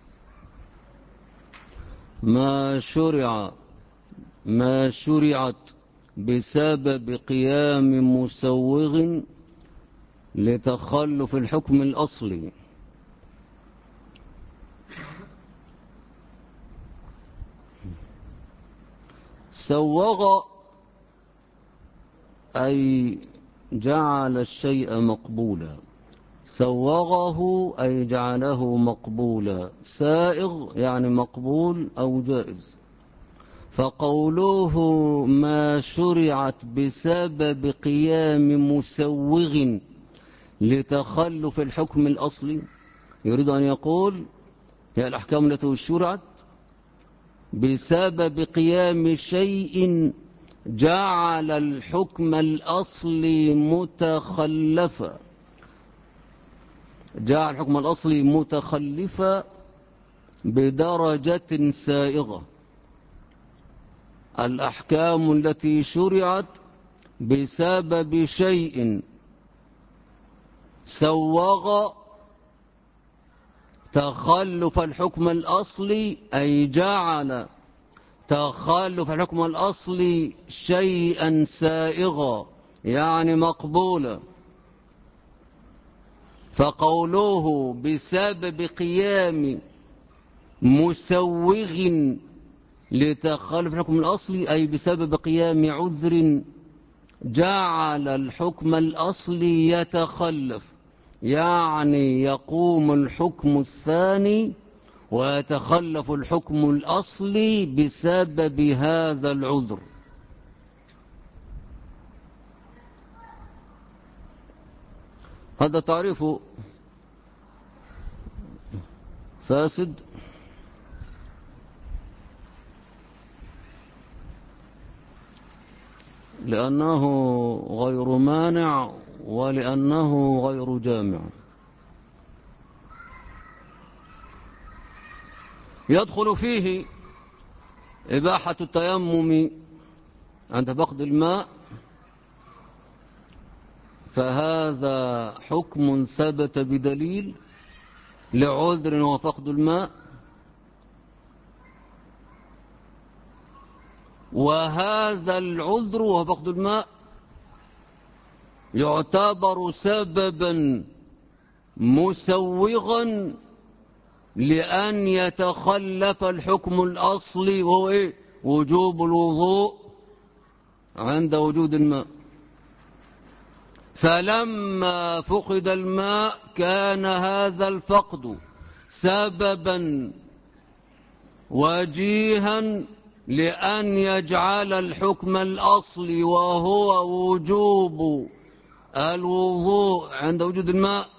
ما شرعت بسبب قيام مسوغ لتخلف الحكم الأصلي. سوغ أي جعل الشيء مقبولا، سوغه أي جعله مقبولا، سائغ يعني مقبول أو جائز. فقوله ما شرعت بسبب قيام مسوغ لتخلف الحكم الأصلي، يريد أن يقول هي الأحكام التي شرعت بسبب قيام شيء جعل الحكم الأصلي متخلفا، جعل الحكم الأصلي متخلفا بدرجة سائغة. الأحكام التي شرعت بسبب شيء سوغ تخلف الحكم الأصلي أي جعل تخلف الحكم الأصلي شيئا سائغا يعني مقبولا. فقوله بسبب قيام مسوغ لتخلف الحكم الأصلي أي بسبب قيام عذر جعل الحكم الأصلي يتخلف، يعني يقوم الحكم الثاني ويتخلف الحكم الأصلي بسبب هذا العذر. هذا تعريف فاسد لأنه غير مانع ولأنه غير جامع. يدخل فيه إباحة التيمم عند فقد الماء، فهذا حكم ثبت بدليل لعذر هو فقد الماء، وهذا العذر وهو فقد الماء يعتبر سببا مسوغا لأن يتخلف الحكم الأصلي وهو إيه؟ وجوب الوضوء عند وجود الماء. فلما فقد الماء كان هذا الفقد سببا وجيها لأن يجعل الحكم الأصلي وهو وجوب الوضوء عند وجود الماء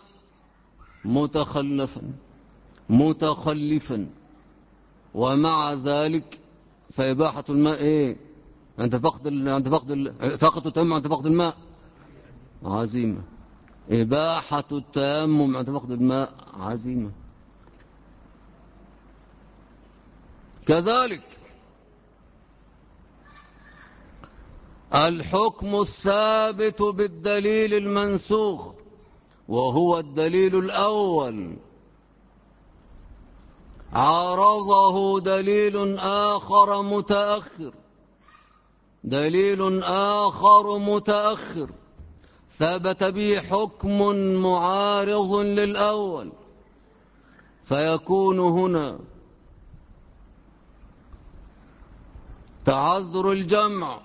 متخلفا. ومع ذلك فإباحة الماء إيه؟ عند فقد التيمم عند فقد الماء عزيمة. إباحة التيمم عند فقد الماء عزيمة. كذلك الحكم الثابت بالدليل المنسوخ وهو الدليل الأول عارضه دليل آخر متأخر ثبت به حكم معارض للأول، فيكون هنا تعذر الجمع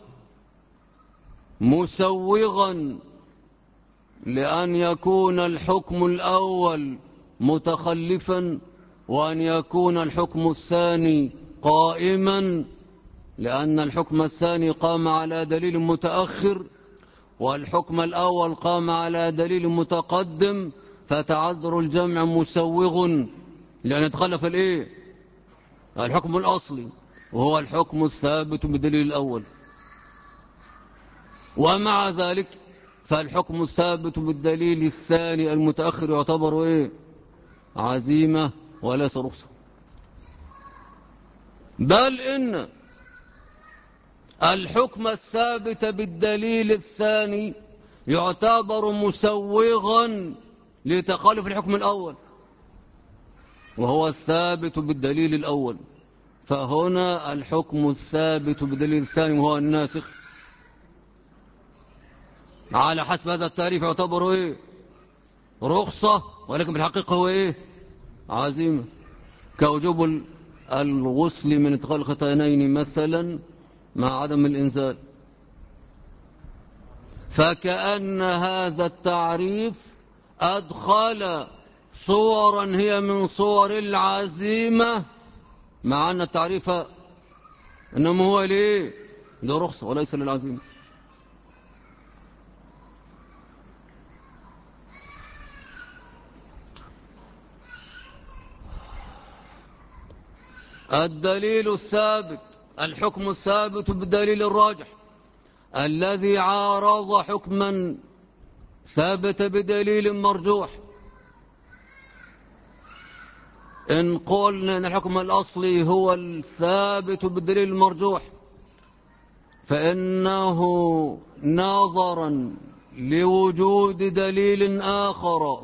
مسوغا لأن يكون الحكم الأول متخلفا، وأن يكون الحكم الثاني قائما لأن الحكم الثاني قام على دليل متأخر والحكم الأول قام على دليل متقدم، فتعذر الجمع مسوغ لأن يتخلف الحكم الأصلي وهو الحكم الثابت بدليل الأول. ومع ذلك فالحكم الثابت بالدليل الثاني المتأخر يعتبر عزيمة وليس رخصة، بل إن الحكم الثابت بالدليل الثاني يعتبر مسوغا لتخالف الحكم الأول وهو الثابت بالدليل الأول. فهنا الحكم الثابت بالدليل الثاني وهو الناسخ على حسب هذا التعريف يعتبر رخصة، ولكن بالحقيقة هو عزيمة، كوجوب الغسل من ادخال الختانين مثلا مع عدم الإنزال. فكأن هذا التعريف أدخل صورا هي من صور العزيمة، مع أن التعريف إنما هو لرخصة وليس للعزيمة. الدليل الثابت الحكم الثابت بالدليل الراجح الذي عارض حكما ثابت بدليل مرجوح. إن قلنا أن الحكم الأصلي هو الثابت بالدليل المرجوح فإنه نظرا لوجود دليل آخر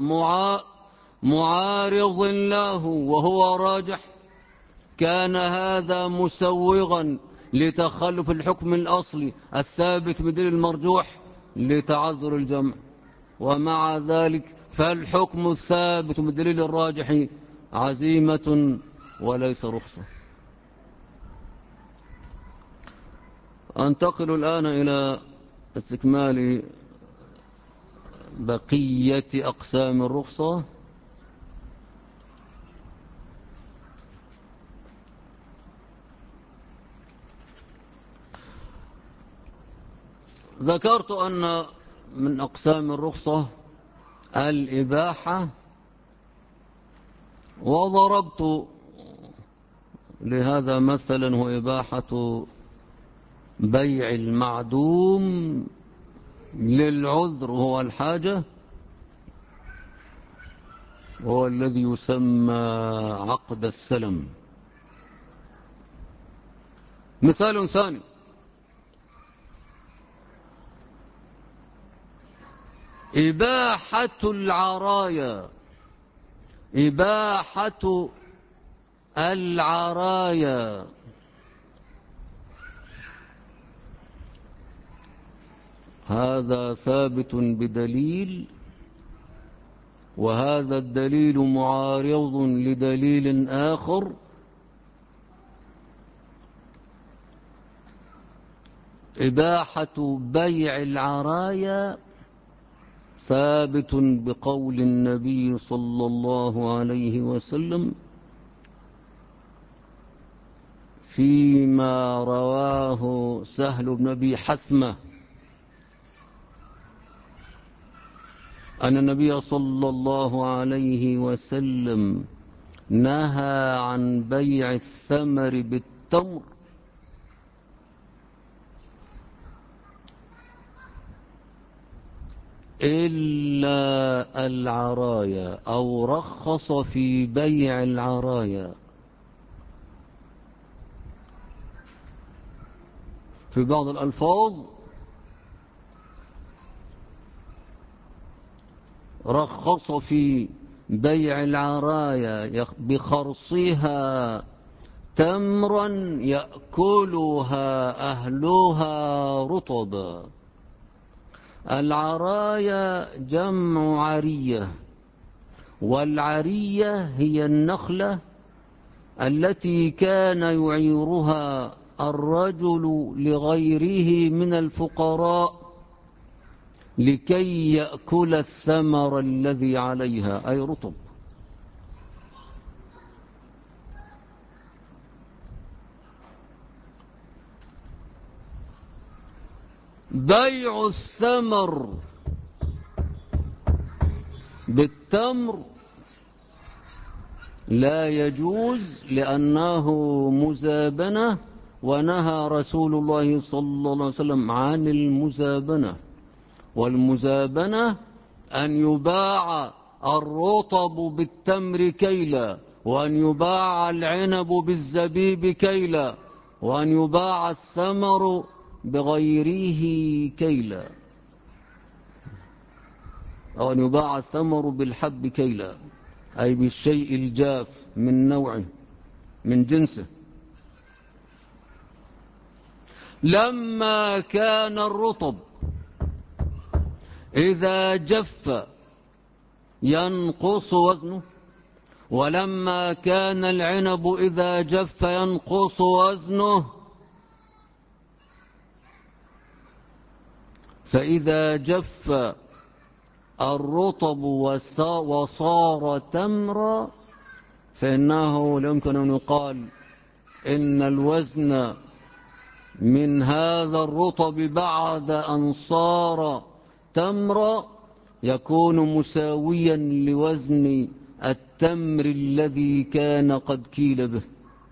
معارض له وهو راجح كان هذا مسوغا لتخلف الحكم الأصلي الثابت بدليل المرجوح لتعذر الجمع. ومع ذلك فالحكم الثابت بالدليل الراجح عزيمة وليس رخصة. أنتقل الآن إلى استكمال بقية أقسام الرخصة. ذكرت أن من أقسام الرخصة الإباحة، وضربت لهذا مثلا هو إباحة بيع المعدوم للعذر هو الحاجة، وهو الذي يسمى عقد السلم. مثال ثاني إباحة العرايا. إباحة العرايا هذا ثابت بدليل، وهذا الدليل معارض لدليل آخر. إباحة بيع العرايا ثابت بقول النبي صلى الله عليه وسلم فيما رواه سهل بن أبي حثمة أن النبي صلى الله عليه وسلم نهى عن بيع الثمر بالتمر إلا العرايا، أو رخص في بيع العرايا. في بعض الألفاظ رخص في بيع العرايا بخرصها تمرا يأكلها أهلها رطبا. العرايا جمع عرية، والعرية هي النخلة التي كان يعيرها الرجل لغيره من الفقراء لكي يأكل الثمر الذي عليها، أي رطب. بيع الثمر بالتمر لا يجوز لأنه مزابنة، ونهى رسول الله صلى الله عليه وسلم عن المزابنة. والمزابنة أن يباع الرطب بالتمر كيلا، وأن يباع العنب بالزبيب كيلا، وأن يباع الثمر بغيره كيلا، أو أن يباع الثمر بالحب كيلا، أي بالشيء الجاف من نوعه من جنسه. لما كان الرطب إذا جف ينقص وزنه، ولما كان العنب إذا جف ينقص وزنه، فإذا جف الرطب وصار تمرا فإنه لا يمكن أن يقال إن الوزن من هذا الرطب بعد أن صار تمرا يكون مساويا لوزن التمر الذي كان قد كيل به.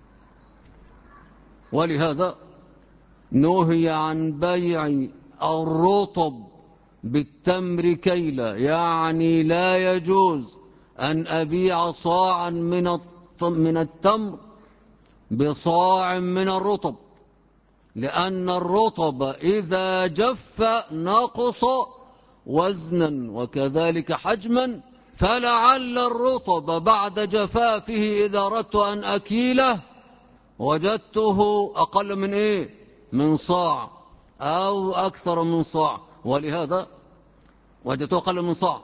ولهذا نهي عن بيع الرطب بالتمر كيلا، يعني لا يجوز أن أبيع صاعا من التمر بصاع من الرطب، لأن الرطب إذا جف نقص وزنا وكذلك حجما، فلعل الرطب بعد جفافه إذا أردت أن أكيله وجدته أقل من إيه؟ من صاع أو أكثر من صاع، ولهذا وجدته أقل من صاع،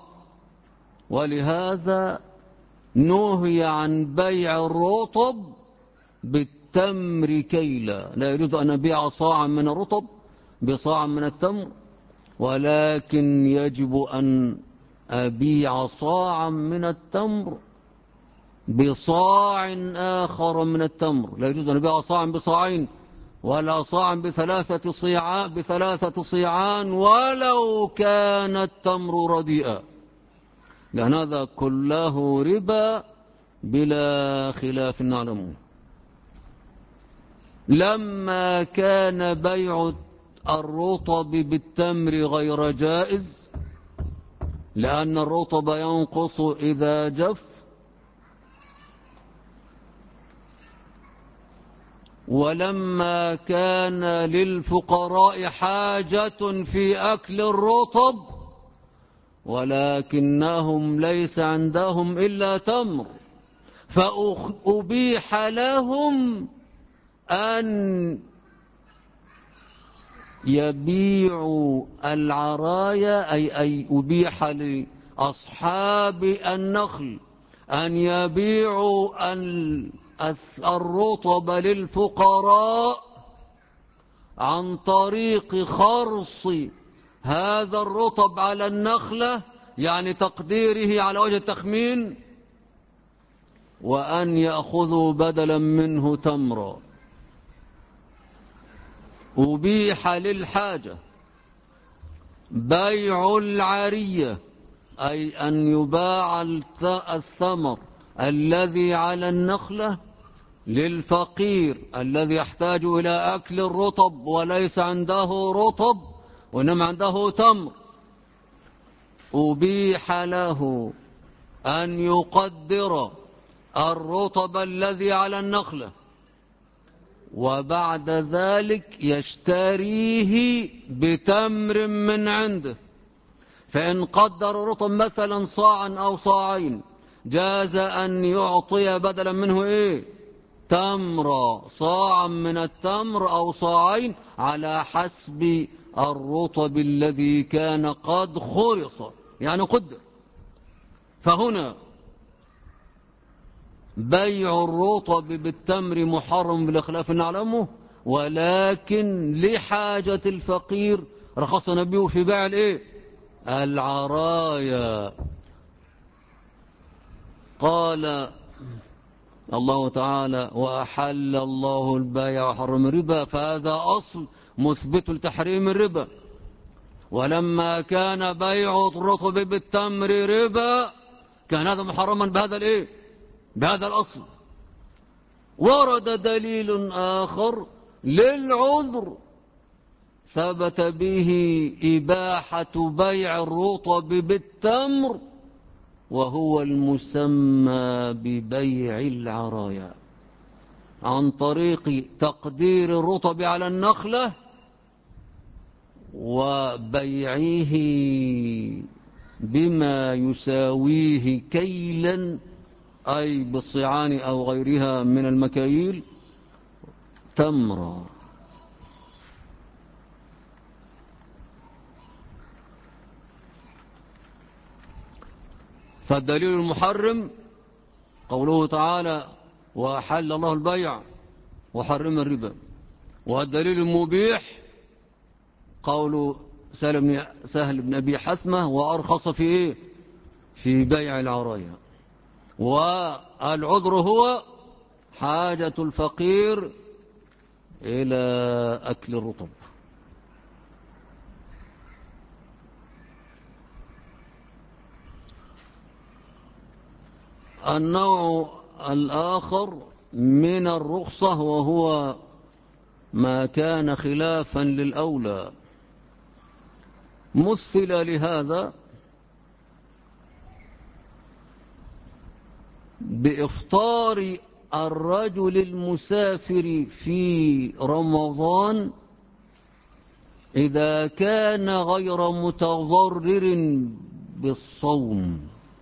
ولهذا نهي عن بيع الرطب بالتمر كيلا. لا يجوز أن أبيع صاعا من الرطب بصاع من التمر، ولكن يجب أن أبيع صاعا من التمر بصاع آخر من التمر. لا يجوز أن أبيع صاعا بصاعين، ولا صاعا بثلاثة صيعان ولو كان التمر رديئا، لأن هذا كله ربا بلا خلاف نعلمه. لما كان بيع الرطب بالتمر غير جائز لأن الرطب ينقص إذا جف، ولما كان للفقراء حاجة في أكل الرطب ولكنهم ليس عندهم إلا تمر، فأبيح لهم أن يبيعوا العرايا، أي أبيح لأصحاب النخل أن يبيعوا الرطب للفقراء عن طريق خرص هذا الرطب على النخلة يعني تقديره على وجه التخمين، وأن يأخذوا بدلا منه تمرا. أبيح للحاجة بيع العرية، أي أن يباع الثمر الذي على النخلة للفقير الذي يحتاج إلى أكل الرطب وليس عنده رطب وإنما عنده تمر. أبيح له أن يقدر الرطب الذي على النخلة وبعد ذلك يشتريه بتمر من عنده. فإن قدر الرطب مثلا صاعا أو صاعين جاز أن يعطي بدلا منه تمرة، صاعا من التمر أو صاعين على حسب الرطب الذي كان قد خرص يعني قدر. فهنا بيع الرطب بالتمر محرم بالخلاف نعلمه، ولكن لحاجة الفقير رخص نبيه في بيع العرايا. قال الله تعالى وأحل الله البيع وحرم الربا، فهذا أصل مثبت لتحريم الربا. ولما كان بيع الرطب بالتمر ربا كان هذا محرما بهذا الأصل. ورد دليل آخر للعذر ثبت به إباحة بيع الرطب بالتمر، وهو المسمى ببيع العرايا، عن طريق تقدير الرطب على النخلة وبيعه بما يساويه كيلا، أي بالصيعان أو غيرها من المكاييل تمرا. فالدليل المحرم قوله تعالى وأحل الله البيع وحرم الربا، والدليل المبيح قول سهل بن أبي حثمة وأرخص في بيع العرايا. والعذر هو حاجة الفقير إلى أكل الرطب. النوع الآخر من الرخصة وهو ما كان خلافا للأولى، مثل لهذا بإفطار الرجل المسافر في رمضان إذا كان غير متضرر بالصوم،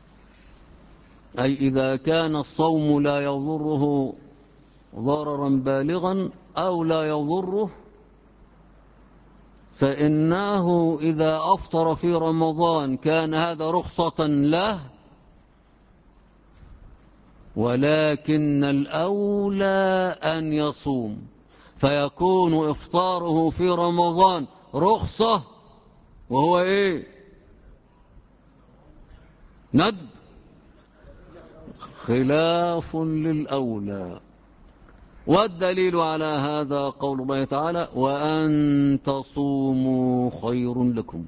أي إذا كان الصوم لا يضره ضررا بالغا أو لا يضره، فإنه إذا أفطر في رمضان كان هذا رخصة له، ولكن الأولى أن يصوم، فيكون إفطاره في رمضان رخصة وهو ند خلاف للأولى. والدليل على هذا قول الله تعالى وأن تصوموا خير لكم.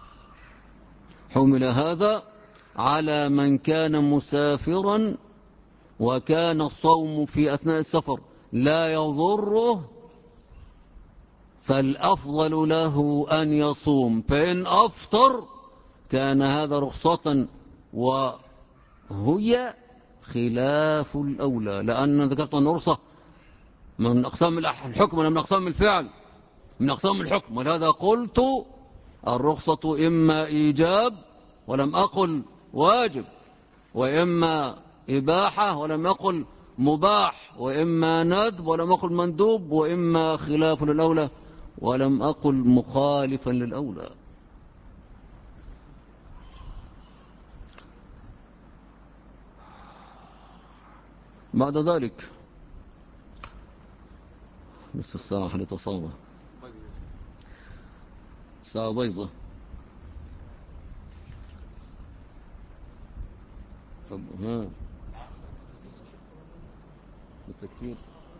حمل هذا على من كان مسافرا وكان الصوم في أثناء السفر لا يضره، فالأفضل له أن يصوم، فإن أفطر كان هذا رخصة وهي خلاف الأولى، لأن ذكرت أن رخصة من أقسام الحكم ولا من أقسام الفعل؟ من أقسام الحكم، ولهذا قلت الرخصة إما إيجاب ولم أقل واجب، وإما إباحة ولم أقل مباح، وإما ندب ولم أقل مندوب، وإما خلاف للأولى ولم أقل مخالفا للأولى. بعد ذلك بس الساعة حلت صعبة، الساعة بيضة. طب ها لسه كتير.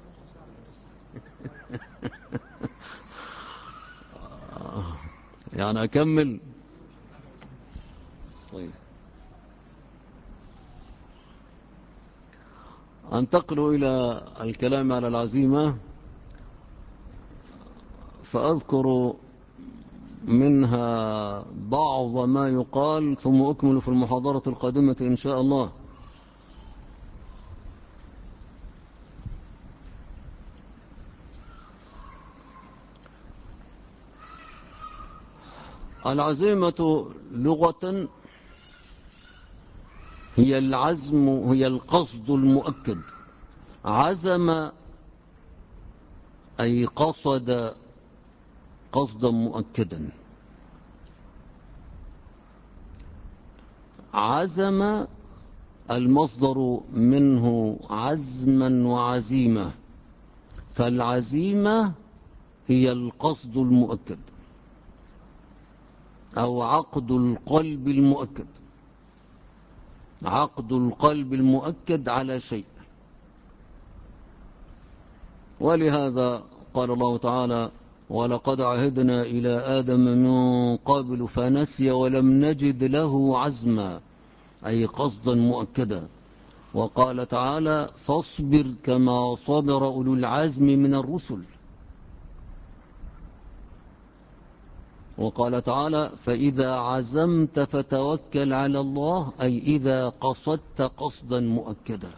يعني أكمل. طيب أنتقل إلى الكلام على العزيمة، فأذكر منها بعض ما يقال ثم أكمل في المحاضرة القادمة إن شاء الله. العزيمة لغة هي العزم، هي القصد المؤكد. عزم أي قصد قصدا مؤكدا. عزم المصدر منه عزما وعزيمة، فالعزيمة هي القصد المؤكد أو عقد القلب المؤكد، عقد القلب المؤكد على شيء. ولهذا قال الله تعالى: ولقد عهدنا إلى آدم من قبل فنسي ولم نجد له عزما، أي قصدا مؤكدا. وقال تعالى: فاصبر كما صبر أولو العزم من الرسل. وقال تعالى: فإذا عزمت فتوكل على الله، أي إذا قصدت قصدا مؤكدا.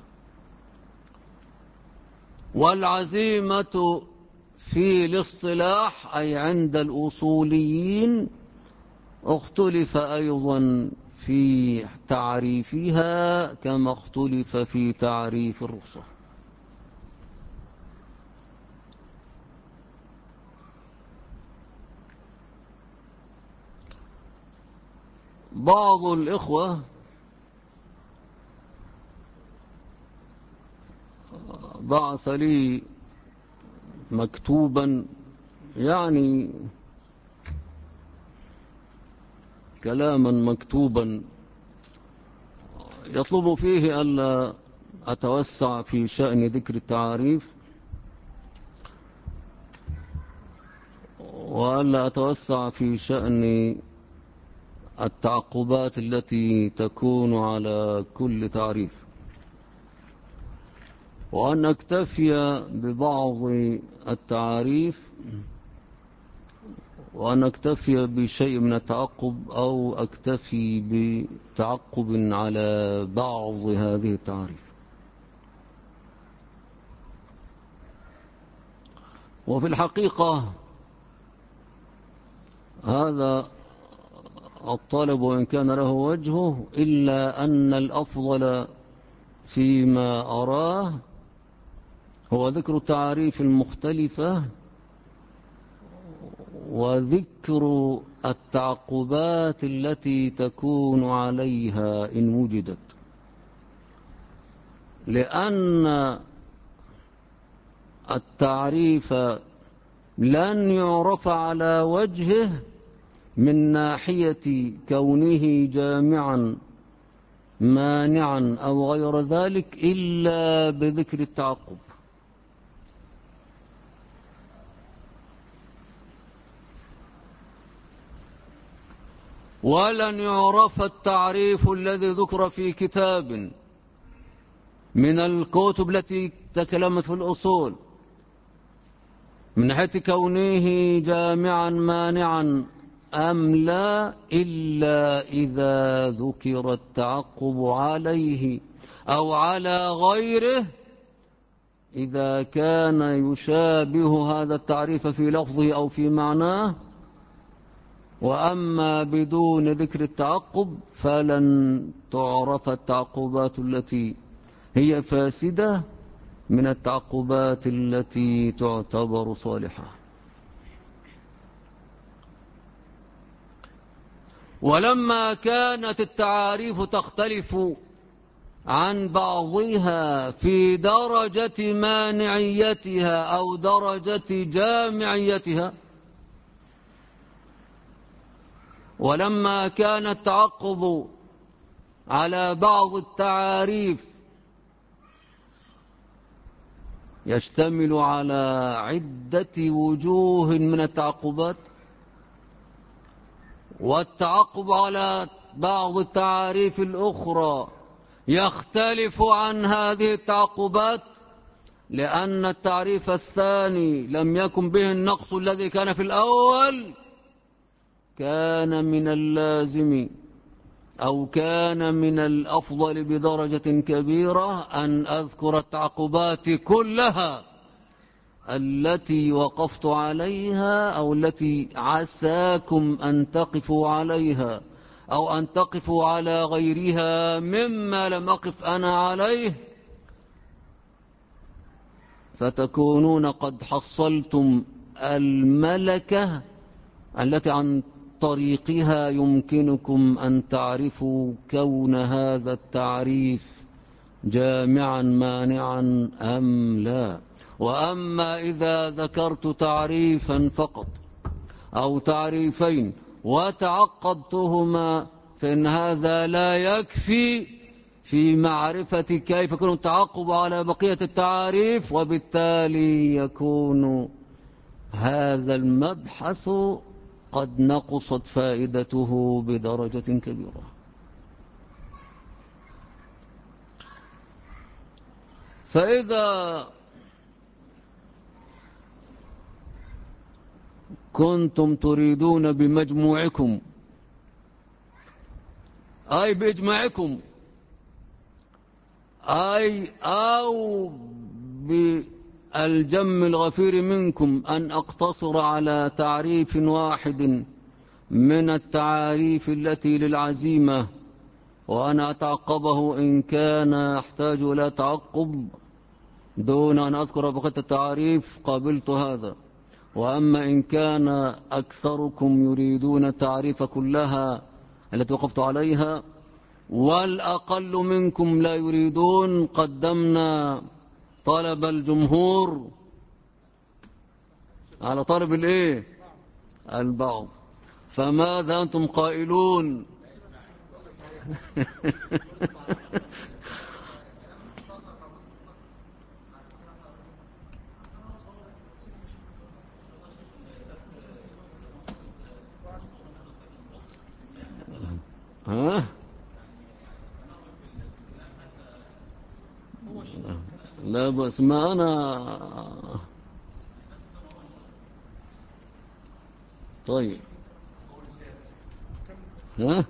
والعزيمة في الاصطلاح أي عند الأصوليين اختلف أيضا في تعريفها كما اختلف في تعريف الرخصة. بعض الإخوة بعث لي مكتوبا، يعني كلاما مكتوبا يطلب فيه ألا أتوسع في شأن ذكر التعاريف، وألا أتوسع في شأن التعقبات التي تكون على كل تعريف، وأن أكتفي ببعض التعاريف، وأن أكتفي بشيء من التعقب أو أكتفي بتعقب على بعض هذه التعاريف. وفي الحقيقة هذا الطلب وإن كان له وجهه، إلا أن الأفضل فيما أراه هو ذكر التعاريف المختلفة وذكر التعقبات التي تكون عليها إن وجدت، لأن التعريف لن يعرف على وجهه من ناحية كونه جامعا مانعا أو غير ذلك إلا بذكر التعقب. ولن يعرف التعريف الذي ذكر في كتاب من الكتب التي تكلمت في الأصول من ناحية كونه جامعا مانعا أم لا، إلا إذا ذكر التعقب عليه أو على غيره، إذا كان يشابه هذا التعريف في لفظه أو في معناه. وأما بدون ذكر التعقب فلن تعرف التعقبات التي هي فاسدة من التعقبات التي تعتبر صالحة. ولما كانت التعاريف تختلف عن بعضها في درجة مانعيتها أو درجة جامعيتها، ولما كان التعقب على بعض التعاريف يشتمل على عدة وجوه من التعقبات، والتعقب على بعض التعاريف الأخرى يختلف عن هذه التعقبات، لأن التعريف الثاني لم يكن به النقص الذي كان في الأول، كان من اللازم أو كان من الأفضل بدرجة كبيرة أن أذكر التعقبات كلها التي وقفت عليها أو التي عساكم أن تقفوا عليها أو أن تقفوا على غيرها مما لم أقف أنا عليه، فتكونون قد حصلتم الملكة التي عن طريقها يمكنكم أن تعرفوا كون هذا التعريف جامعا مانعا أم لا. وأما إذا ذكرت تعريفا فقط أو تعريفين وتعقبتهما فإن هذا لا يكفي في معرفة كيف يكون التعقب على بقية التعاريف، وبالتالي يكون هذا المبحث قد نقصت فائدته بدرجة كبيرة. فإذا كنتم تريدون بمجموعكم أي بإجماعكم أي أو بالجم الغفير منكم أن أقتصر على تعريف واحد من التعاريف التي للعزيمة وأنا أتعقبه إن كان يحتاج إلى تعقب دون أن أذكر بقية التعاريف قابلت هذا. وأما إن كان أكثركم يريدون التعريف كلها التي وقفت عليها والأقل منكم لا يريدون، قدمنا طلب الجمهور على طلب الإيه؟ البعض. فماذا أنتم قائلون؟ ها؟ لا بس ما أنا طيب. ها؟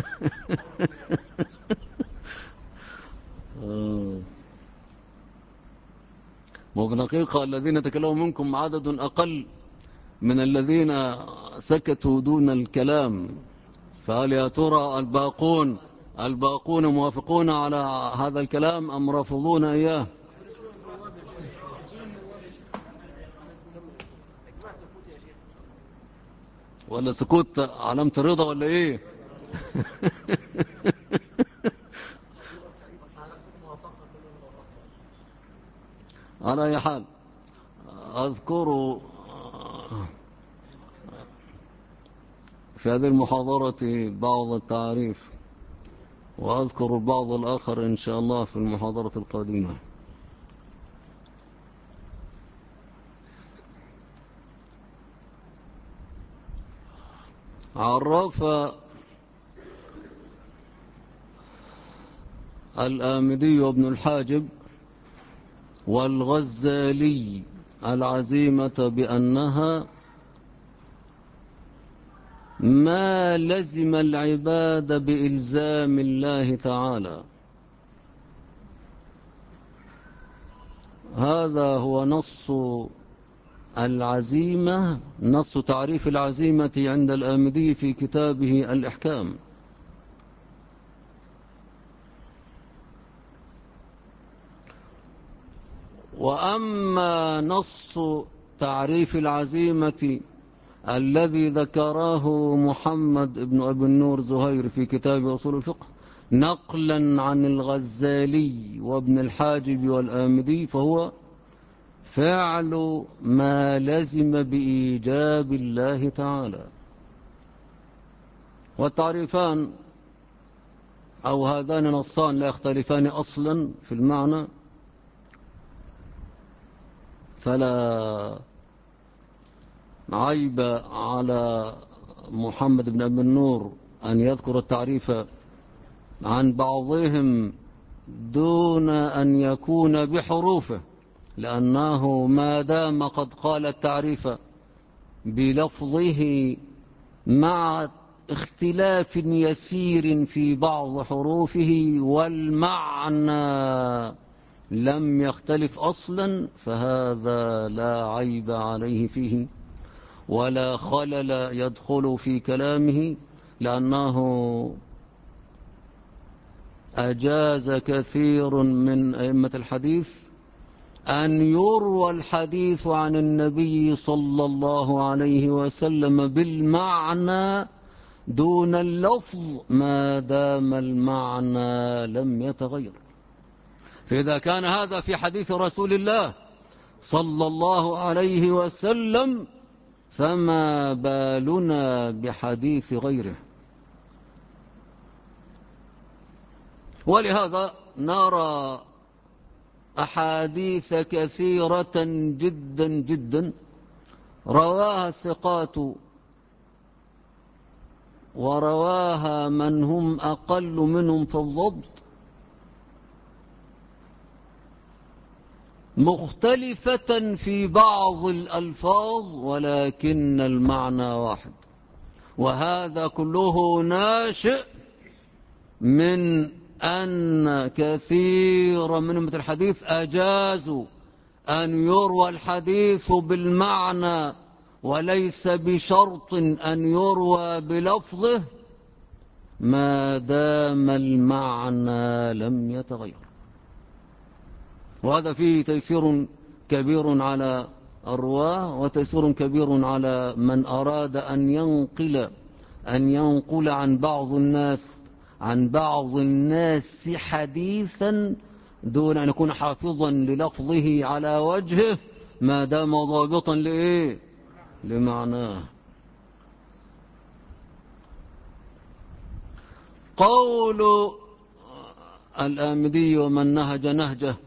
وفي الحقيقة الذين تكلموا منكم عدد أقل من الذين سكتوا دون الكلام، فهل يا ترى الباقون موافقون على هذا الكلام أم رافضون إياه؟ ولا سكوت علامة الرضا ولا إيه؟ على أي حال أذكر في هذه المحاضرة بعض التعريف وأذكر البعض الآخر إن شاء الله في المحاضرة القادمة. عرف الآمدي وابن الحاجب والغزالي العزيمة بأنها ما لزم العباد بإلزام الله تعالى. هذا هو نص العزيمة، نص تعريف العزيمة عند الآمدي في كتابه الإحكام. وأما نص تعريف العزيمة الذي ذكره محمد بن أبي النور زهير في كتاب أصول الفقه نقلا عن الغزالي وابن الحاجب والآمدي، فهو فعل ما لزم بإيجاب الله تعالى. والتعريفان أو هذان نصان لا يختلفان أصلا في المعنى، فلا عيب على محمد بن أبي النور أن يذكر التعريف عن بعضهم دون أن يكون بحروفه، لأنه ما دام قد قال التعريف بلفظه مع اختلاف يسير في بعض حروفه والمعنى لم يختلف أصلا، فهذا لا عيب عليه فيه ولا خلل يدخل في كلامه، لأنه أجاز كثير من أئمة الحديث أن يروى الحديث عن النبي صلى الله عليه وسلم بالمعنى دون اللفظ ما دام المعنى لم يتغير. فإذا كان هذا في حديث رسول الله صلى الله عليه وسلم فما بالنا بحديث غيره. ولهذا نرى أحاديث كثيرة جدا جدا رواها الثقات ورواها من هم أقل منهم في الضبط مختلفة في بعض الألفاظ ولكن المعنى واحد، وهذا كله ناشئ من أن كثير من أئمة الحديث أجازوا أن يروى الحديث بالمعنى وليس بشرط أن يروى بلفظه ما دام المعنى لم يتغير. وهذا فيه تيسير كبير على الرواه وتيسير كبير على من أراد أن ينقل عن بعض الناس حديثا دون أن يكون حافظا للفظه على وجهه ما دام ضابطا لإيه؟ لمعناه. قول الآمدي ومن نهج نهجه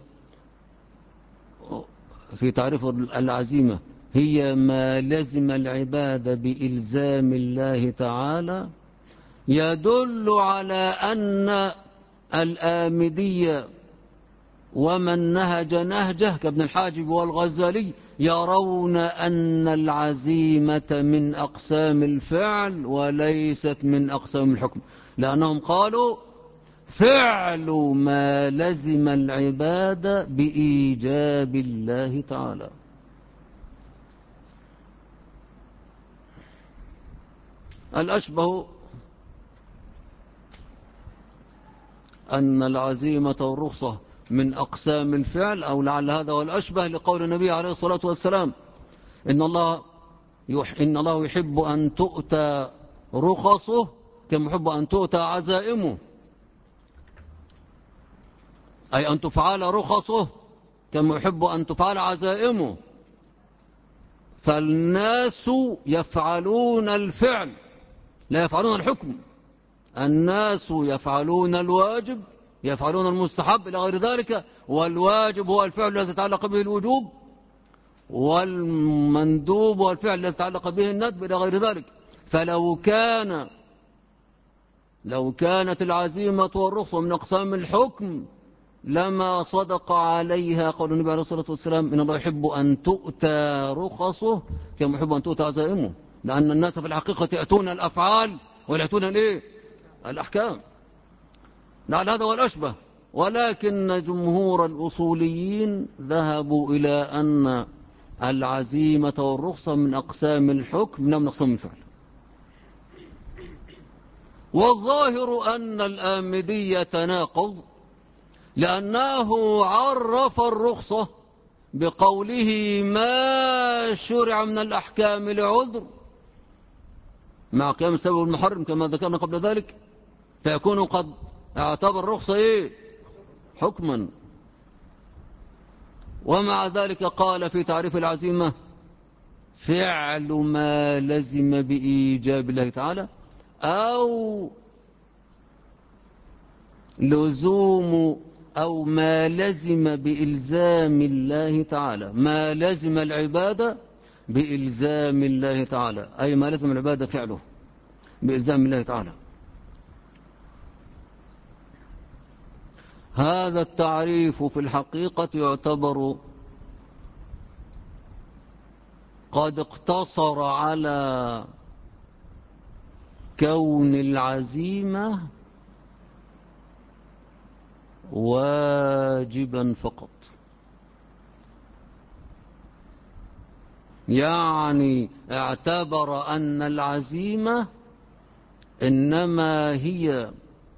في تعريف العزيمة هي ما لزم العباد بإلزام الله تعالى، يدل على أن الآمدية ومن نهج نهجه كابن الحاجب والغزالي يرون أن العزيمة من أقسام الفعل وليست من أقسام الحكم، لأنهم قالوا فعل ما لزم العباد بإيجاب الله تعالى. الأشبه أن العزيمة والرخصة من أقسام الفعل، أو لعل هذا هو الأشبه لقول النبي عليه الصلاة والسلام إن الله يحب أن تؤتى رخصه كما يحب أن تؤتى عزائمه، أي أن تفعل رخصه كما يحب أن تفعل عزائمه. فالناس يفعلون الفعل لا يفعلون الحكم، الناس يفعلون الواجب يفعلون المستحب إلى غير ذلك، والواجب هو الفعل الذي يتعلق به الوجوب، والمندوب هو الفعل الذي يتعلق به الندب إلى غير ذلك. لو كانت العزيمة والرخصة من أقسام الحكم لما صدق عليها قول النبي عليه الصلاة والسلام إن الله يحب أن تؤتى رخصه كما يحب أن تؤتى عزائمه، لأن الناس في الحقيقة يأتون الأفعال ولا يأتون الأحكام. لعل هذا هو الأشبه، ولكن جمهور الأصوليين ذهبوا إلى أن العزيمة والرخصة من أقسام الحكم من أقسام الفعل. والظاهر أن الآمدي يتناقض، لأنه عرف الرخصة بقوله ما شرع من الأحكام لعذر مع قيام السبب المحرم كما ذكرنا قبل ذلك، فيكون قد اعتبر الرخصة حكما. ومع ذلك قال في تعريف العزيمة فعل ما لزم بإيجاب الله تعالى، أو لزوم أو ما لزم بإلزام الله تعالى، ما لزم العبادة بإلزام الله تعالى، أي ما لزم العبادة فعله بإلزام الله تعالى. هذا التعريف في الحقيقة يعتبر قد اقتصر على كون العزيمة واجبا فقط، يعني اعتبر أن العزيمة إنما هي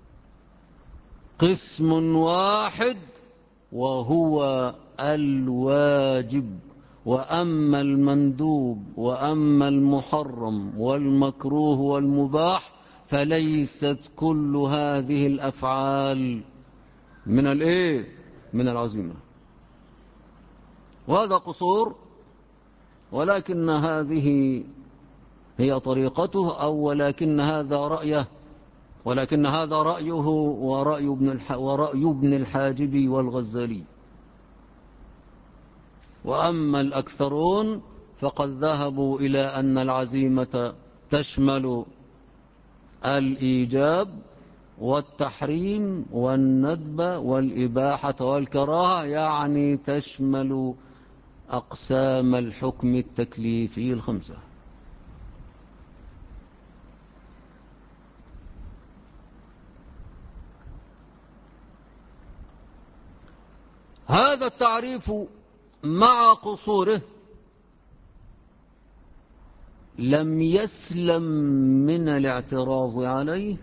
قسم واحد وهو الواجب، وأما المندوب وأما المحرم والمكروه والمباح فليست كل هذه الأفعال من الإيه؟ من العزيمة. وهذا قصور، ولكن هذه هي طريقته، أو ولكن هذا رأيه، ولكن هذا رأيه ورأي ابن الحاجب والغزالي. وأما الأكثرون فقد ذهبوا إلى أن العزيمة تشمل الإيجاب والتحريم والندب والإباحة والكراهة، يعني تشمل أقسام الحكم التكليفي الخمسة. هذا التعريف مع قصوره لم يسلم من الاعتراض عليه،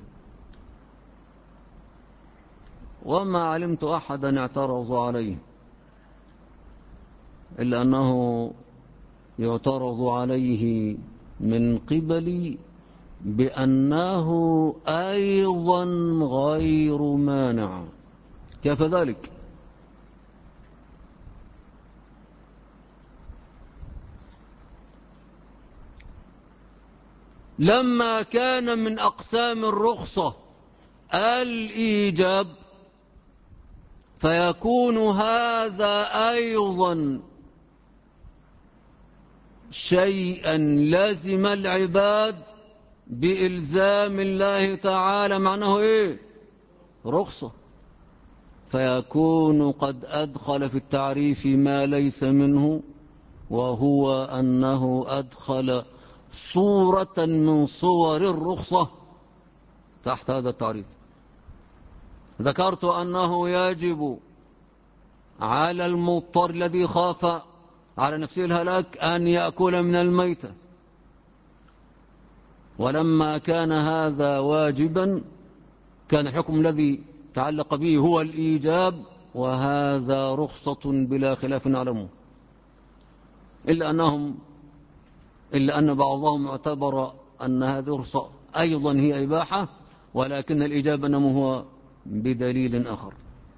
وما علمت أحدا اعترض عليه، إلا أنه يعترض عليه من قبل بأنه أيضا غير مانع. كيف ذلك؟ لما كان من أقسام الرخصة الإيجاب، فيكون هذا أيضا شيئا لازم العباد بإلزام الله تعالى، معناه إيه؟ رخصة. فيكون قد أدخل في التعريف ما ليس منه، وهو أنه أدخل صورة من صور الرخصة تحت هذا التعريف. ذكرت أنه يجب على المضطر الذي خاف على نفسه الهلاك أن يأكل من الميتة، ولما كان هذا واجبا كان الحكم الذي تعلق به هو الإيجاب، وهذا رخصة بلا خلاف نعلمه، إلا أن بعضهم اعتبر أن هذه رخصة أيضا هي إباحة، ولكن الإجابة إنما هو بدليل آخر.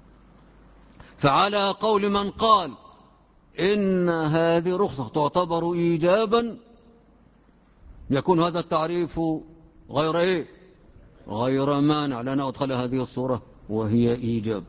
فعلى قول من قال إن هذه رخصة تعتبر إيجابا، يكون هذا التعريف غير إيه؟ غير مانع، لأن أدخل هذه الصورة وهي إيجاب.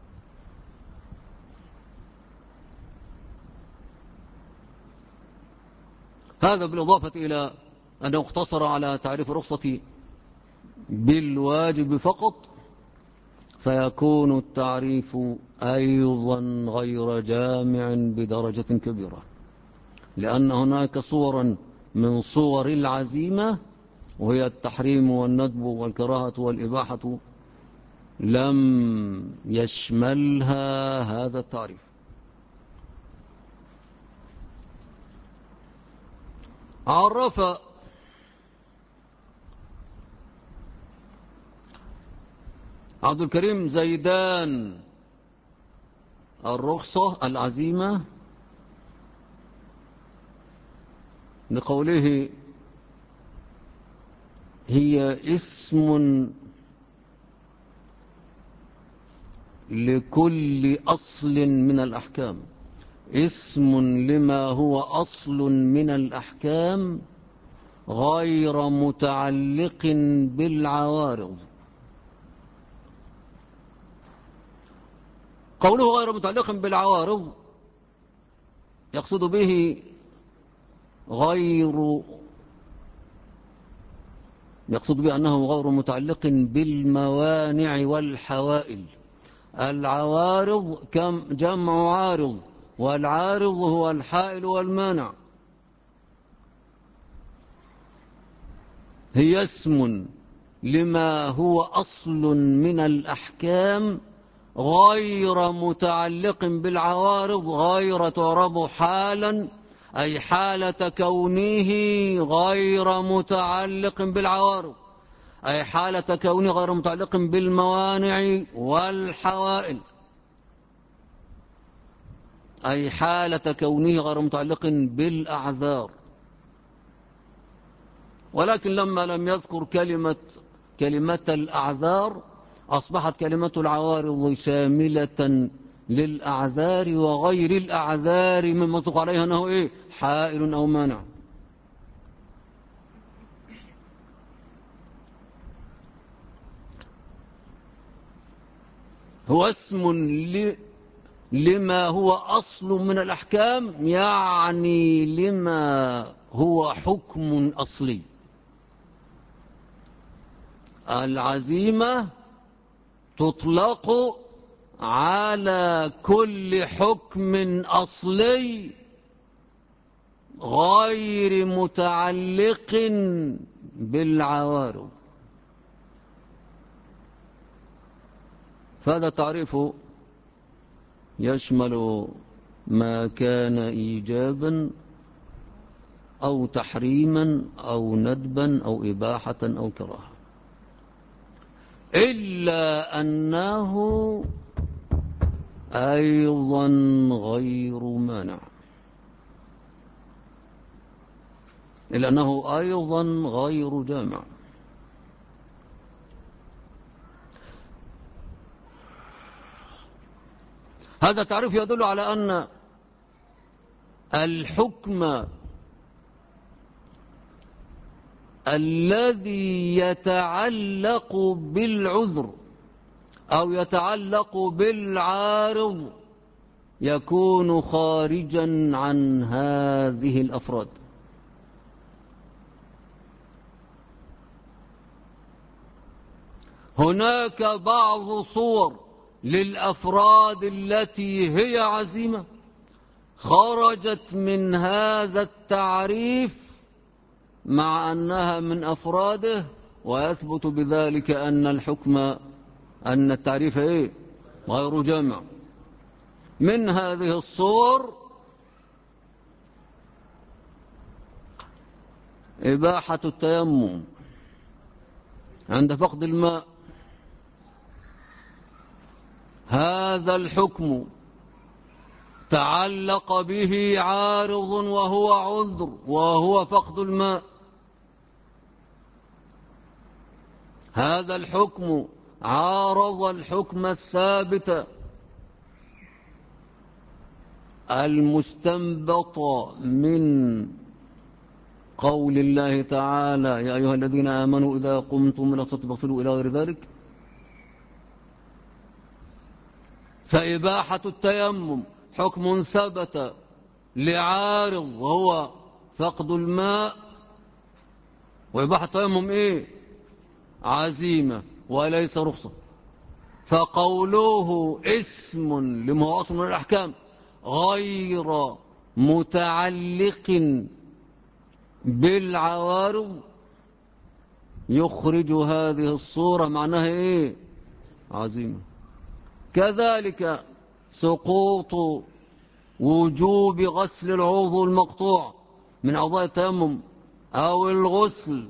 هذا بالإضافة إلى أنه اقتصر على تعريف الرخصة بالواجب فقط، فيكون التعريف أيضا غير جامع بدرجة كبيرة، لأن هناك صورا من صور العزيمة وهي التحريم والندب والكراهة والإباحة لم يشملها هذا التعريف. عرف عبد الكريم زيدان الرخصة العزيمة لقوله هي اسم لكل أصل من الأحكام، اسم لما هو أصل من الأحكام غير متعلق بالعوارض. قوله غير متعلق بالعوارض يقصد به غير يقصد به أنه غير متعلق بالموانع والحوائل. العوارض جمع عارض، والعارض هو الحائل والمانع. هي اسم لما هو أصل من الأحكام غير متعلق بالعوارض، غير تعرب حالا، أي حالة كونه غير متعلق بالعوارض، أي حالة كونه غير متعلق بالموانع والحوائل، أي حالة كونه غير متعلق بالأعذار. ولكن لما لم يذكر كلمة الأعذار أصبحت كلمة العوارض شاملة للأعذار وغير الأعذار مما يصدق عليها أنه إيه؟ حائل أو مانع. هو اسم لما هو أصل من الأحكام، يعني لما هو حكم أصلي. العزيمة تطلق على كل حكم أصلي غير متعلق بالعوارض. فهذا تعريف يشمل ما كان إيجابا أو تحريما أو ندبا أو إباحة أو كراهة، إلا أنه أيضا غير مانع، إلا أنه أيضا غير جامع. هذا تعريف يدل على أن الحكم الذي يتعلق بالعذر أو يتعلق بالعارض يكون خارجا عن هذه الأفراد. هناك بعض صور للأفراد التي هي عزيمة خرجت من هذا التعريف مع أنها من أفراده، ويثبت بذلك أن التعريف إيه؟ غير جامع. من هذه الصور إباحة التيمم عند فقد الماء. هذا الحكم تعلق به عارض وهو عذر وهو فقد الماء. هذا الحكم عارض الحكم الثابت المستنبط من قول الله تعالى: يا أيها الذين آمنوا إذا قمتم إلى الصلاة فاغسلوا إلى غير ذلك. فإباحة التيمم حكم ثبت لعارض وهو فقد الماء، وإباحة التيمم إيه؟ عزيمة وليس رخصة. فقوله اسم لما هو أصل من الأحكام غير متعلق بالعوارض يخرج هذه الصورة معناها إيه؟ عزيمة. كذلك سقوط وجوب غسل العضو المقطوع من أعضاء التيمم أو الغسل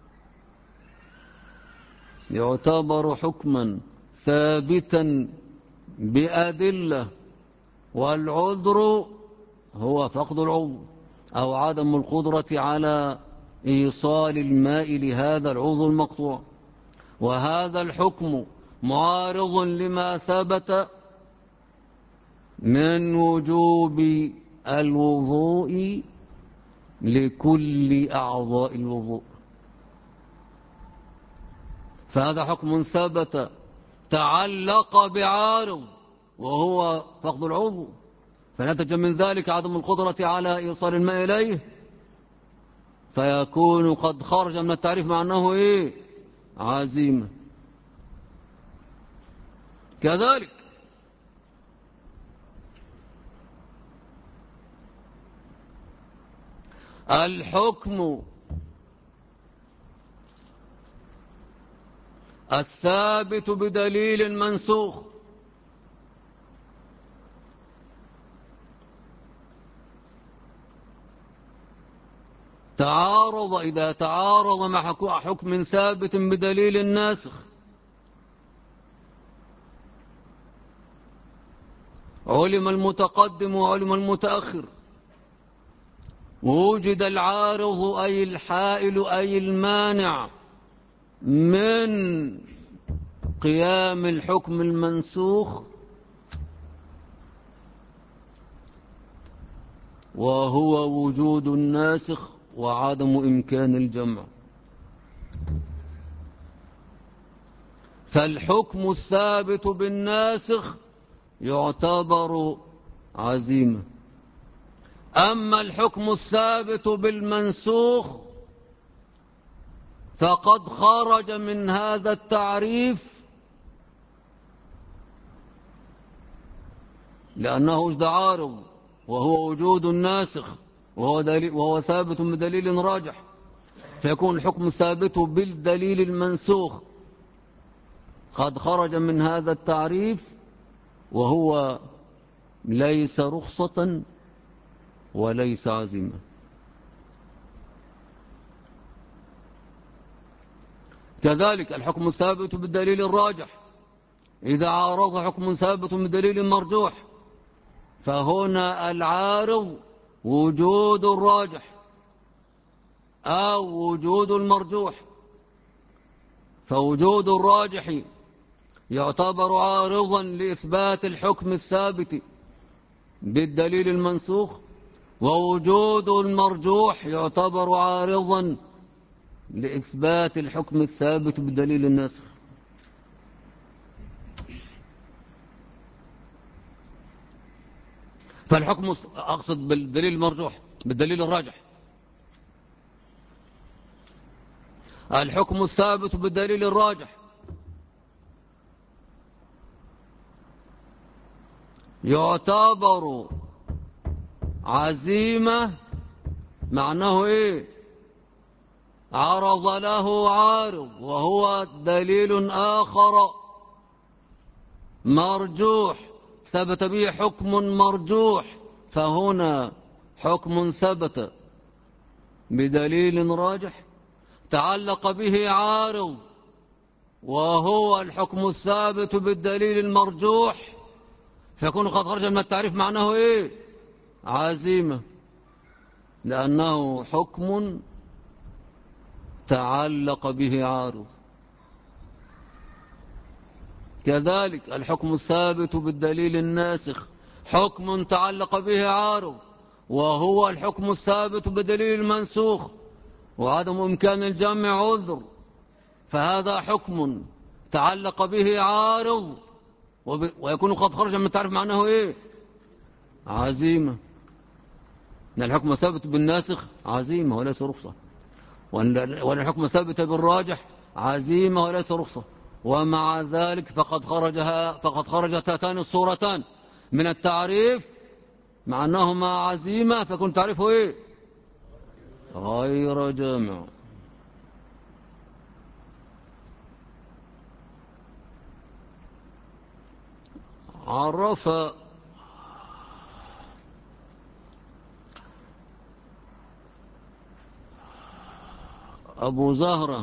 يعتبر حكما ثابتا بأدلة، والعذر هو فقد العضو أو عدم القدرة على إيصال الماء لهذا العضو المقطوع. وهذا الحكم معارض لما ثبت من وجوب الوضوء لكل أعضاء الوضوء. فهذا حكم ثبت تعلق بعارض وهو فقد العضو، فنتج من ذلك عدم القدرة على إيصال الماء إليه، فيكون قد خرج من التعريف مع أنه إيه؟ عزيمة. كذلك الحكم الثابت بدليل منسوخ، إذا تعارض مع حكم ثابت بدليل ناسخ، علم المتقدم وعلم المتأخر، ووجد العارض أي الحائل أي المانع من قيام الحكم المنسوخ، وهو وجود الناسخ وعدم إمكان الجمع. فالحكم الثابت بالناسخ يعتبر عزيمة، أما الحكم الثابت بالمنسوخ فقد خرج من هذا التعريف، لأنه وجد عارض وهو وجود الناسخ وهو ثابت بدليل راجح، فيكون الحكم الثابت بالدليل المنسوخ قد خرج من هذا التعريف، وهو ليس رخصة وليس عزيمة. كذلك الحكم الثابت بالدليل الراجح إذا عارض حكم ثابت بدليل مرجوح، فهنا العارض وجود الراجح أو وجود المرجوح، فوجود الراجح يعتبر عارضا لإثبات الحكم الثابت بالدليل المنسوخ، ووجود المرجوح يعتبر عارضا لإثبات الحكم الثابت بالدليل الناسخ. فالحكم أقصد بالدليل المرجوح بالدليل الراجح، الحكم الثابت بالدليل الراجح يعتبر عزيمة، معناه إيه؟ عرض له عارض وهو دليل آخر مرجوح ثبت به حكم مرجوح، فهنا حكم ثبت بدليل راجح تعلق به عارض وهو الحكم الثابت بالدليل المرجوح، فيكون قد خرج من التعريف معناه إيه؟ عزيمة، لأنه حكم تعلق به عارض. كذلك الحكم الثابت بالدليل الناسخ حكم تعلق به عارض وهو الحكم الثابت بدليل المنسوخ وعدم إمكان الجمع عذر، فهذا حكم تعلق به عارض ويكون قد خرج من التعريف معناه إيه؟ عزيمة، أن الحكم الثابت بالناسخ عزيمة وليس رخصة، وأن الحكم الثابت بالراجح عزيمة وليس رخصة، ومع ذلك فقد خرجت هاتان الصورتان من التعريف مع أنهما عزيمة، فيكون تعريفه إيه؟ غير جامع. عرف أبو زهرة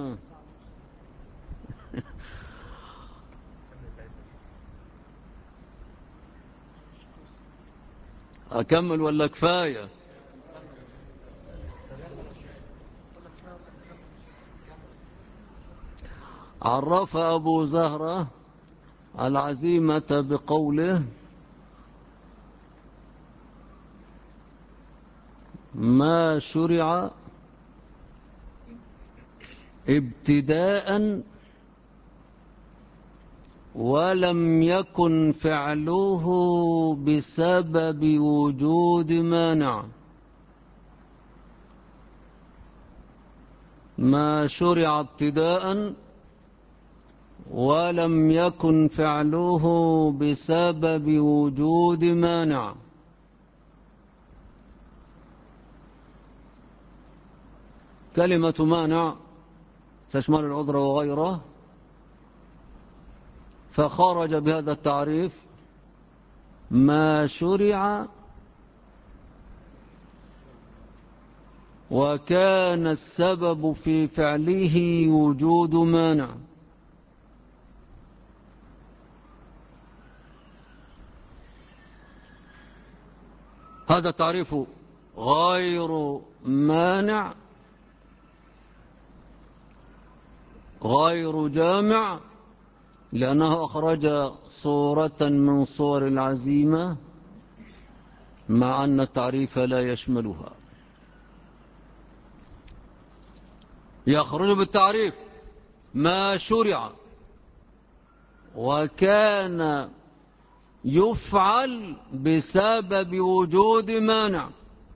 أكمل ولا كفاية؟ عرف أبو زهرة العزيمة بقوله: ما شرع ابتداء ولم يكن فعله بسبب وجود مانع. ما شرع ابتداء ولم يكن فعله بسبب وجود مانع. كلمة مانع تشمل العذر وغيره، فخرج بهذا التعريف ما شرع وكان السبب في فعله وجود مانع. هذا التعريف غير مانع غير جامع، لأنه أخرج صورة من صور العزيمة مع أن التعريف لا يشملها. يخرج بالتعريف ما شرع وكان يفعل بسبب وجود مانع.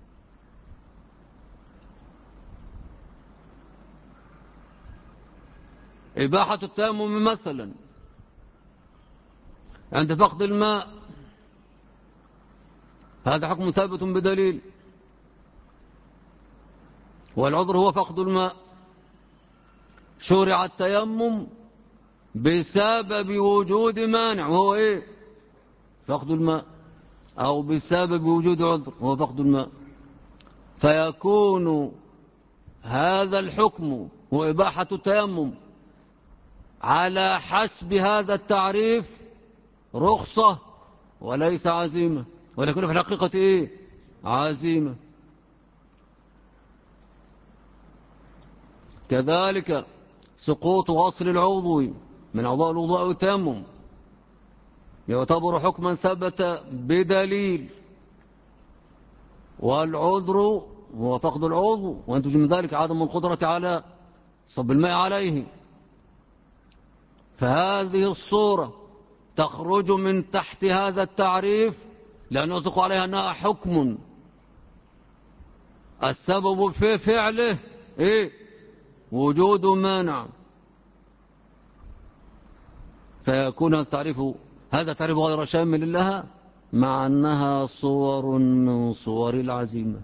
إباحة التيمم مثلا عند فقد الماء، هذا حكم ثابت بدليل، والعذر هو فقد الماء. شرع التيمم بسبب وجود مانع وهو إيه؟ فقد الماء، أو بسبب وجود عذر وهو فقد الماء، فيكون هذا الحكم وإباحة التيمم على حسب هذا التعريف رخصة وليس عزيمة، ولكن في الحقيقة إيه؟ عزيمة. كذلك سقوط أصل العضو من أعضاء الوضوء أو التيمم يعتبر حكما ثبت بدليل، والعذر هو فقد العضو، وينتج من ذلك عدم القدرة على صب الماء عليه. فهذه الصورة تخرج من تحت هذا التعريف، لأنه يصدق عليها أنها حكم السبب في فعله إيه؟ وجود مانع، فيكون هذا تعريف غير شامل لها، مع أنها صور من صور العزيمة.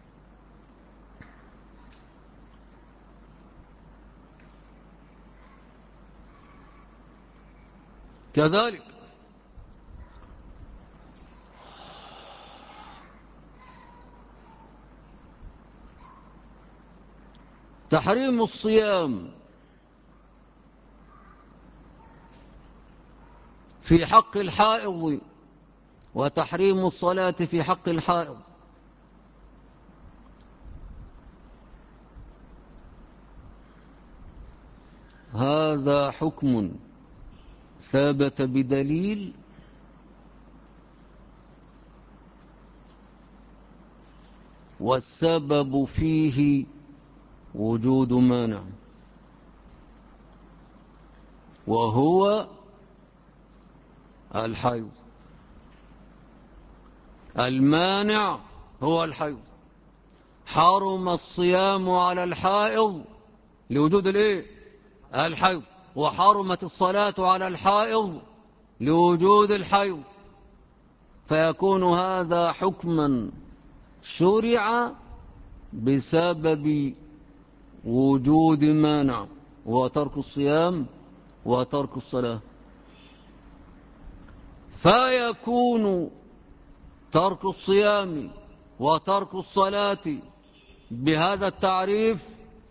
كذلك تحريم الصيام في حق الحائض وتحريم الصلاة في حق الحائض. هذا حكم ثابت بدليل، والسبب فيه وجود مانع، وهو الحيض. المانع هو الحيض. حرم الصيام على الحائض لوجود الايه؟ الحيض. وحرمت الصلاة على الحائض لوجود الحيض، فيكون هذا حكما شرع بسبب وجود مانع، وترك الصيام وترك الصلاة. فيكون ترك الصيام وترك الصلاة بهذا التعريف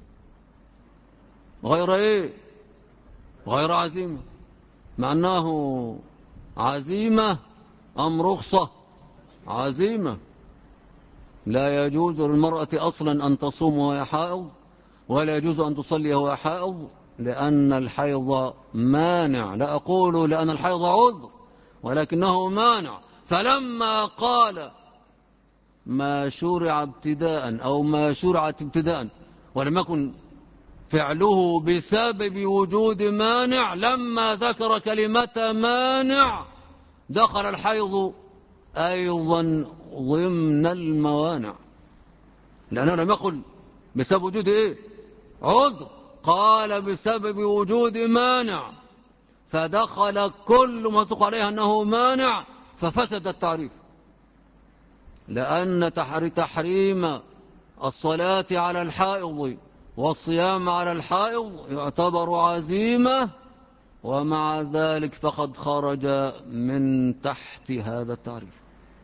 غير ايه؟ غير عزيمة. مع أنه عزيمة أم رخصة؟ عزيمة. لا يجوز للمرأة أصلا أن تصوم وهي حائض، ولا يجوز أن تصلي وهي حائض، لأن الحيض مانع. لا أقول لأن الحيض عذر، ولكنه مانع. فلما قال ما شرع ابتداء أو ما شرعت ابتداء ولم يكن فعله بسبب وجود مانع، لما ذكر كلمة مانع دخل الحيض أيضا ضمن الموانع، لأنه لم يقل بسبب وجود إيه؟ عذر، قال بسبب وجود مانع، فدخل كل ما يصدق عليه أنه مانع، ففسد التعريف. لأن تحريم الصلاة على الحائض والصيام على الحائض يعتبر عزيمة، ومع ذلك فقد خرج من تحت هذا التعريف.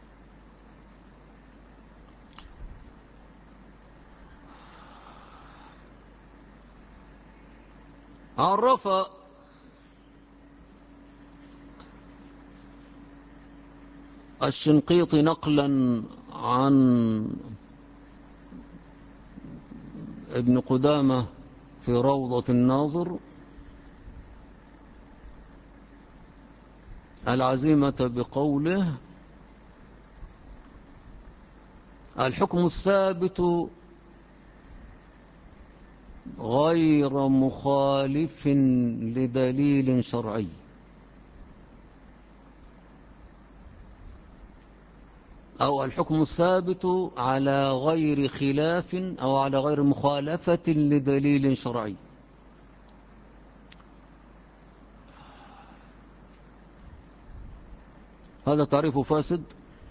عرف الشنقيطي نقلا عن ابن قدامة في روضة الناظر العزيمة بقوله: الحكم الثابت غير مخالف لدليل شرعي. أو الحكم الثابت على غير خلاف أو على غير مخالفة لدليل شرعي. هذا تعريف فاسد،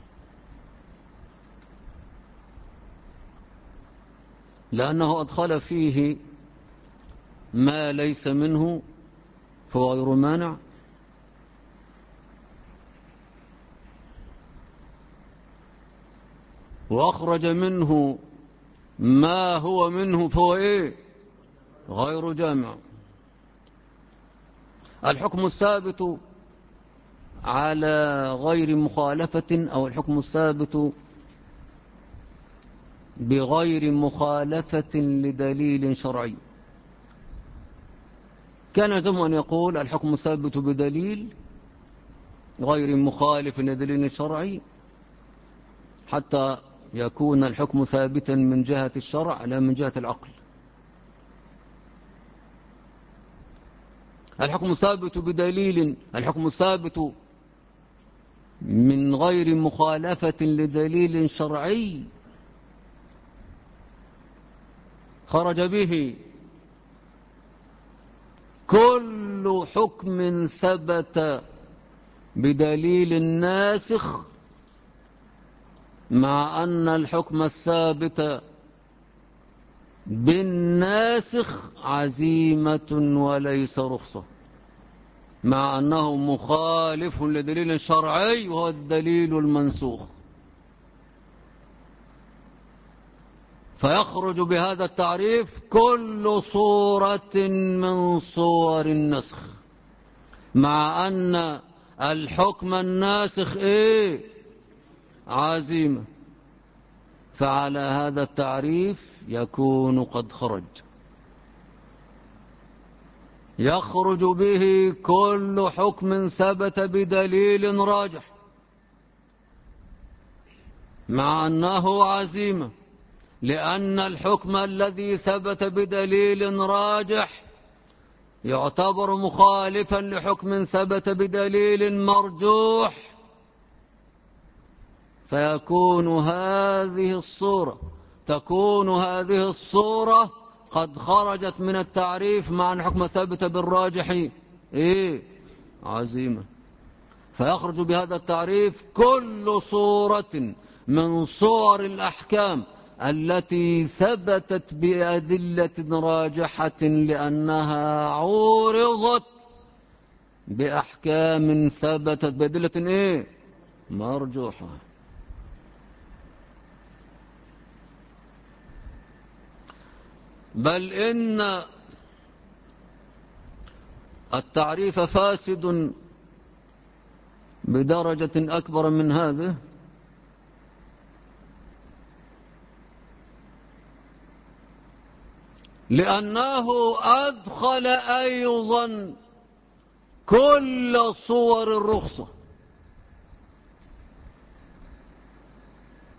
لأنه أدخل فيه ما ليس منه فهو غير مانع، وأخرج منه ما هو منه فهو إيه؟ غير جامع. الحكم الثابت على غير مخالفة أو الحكم الثابت بغير مخالفة لدليل شرعي. كان يلزم أن يقول الحكم الثابت بدليل غير مخالف لدليل شرعي، حتى يكون الحكم ثابتا من جهة الشرع لا من جهة العقل. الحكم الثابت بدليل، الحكم الثابت من غير مخالفة لدليل شرعي خرج به كل حكم ثبت بدليل ناسخ، مع أن الحكم الثابت بالناسخ عزيمة وليس رخصة، مع أنه مخالف لدليل شرعي وهو الدليل المنسوخ. فيخرج بهذا التعريف كل صورة من صور النسخ، مع أن الحكم الناسخ إيه؟ عزيمة. فعلى هذا التعريف يكون قد خرج، يخرج به كل حكم ثبت بدليل راجح مع أنه عزيمة، لأن الحكم الذي ثبت بدليل راجح يعتبر مخالفا لحكم ثبت بدليل مرجوح، فيكون تكون هذه الصورة قد خرجت من التعريف، مع أن الحكم ثبت بالراجح إيه؟ عزيمة. فيخرج بهذا التعريف كل صورة من صور الأحكام التي ثبتت بأدلة راجحة، لأنها عورضت بأحكام ثبتت بأدلة إيه؟ مرجوحة. بل إن التعريف فاسد بدرجة أكبر من هذه، لأنه أدخل أيضا كل صور الرخصة،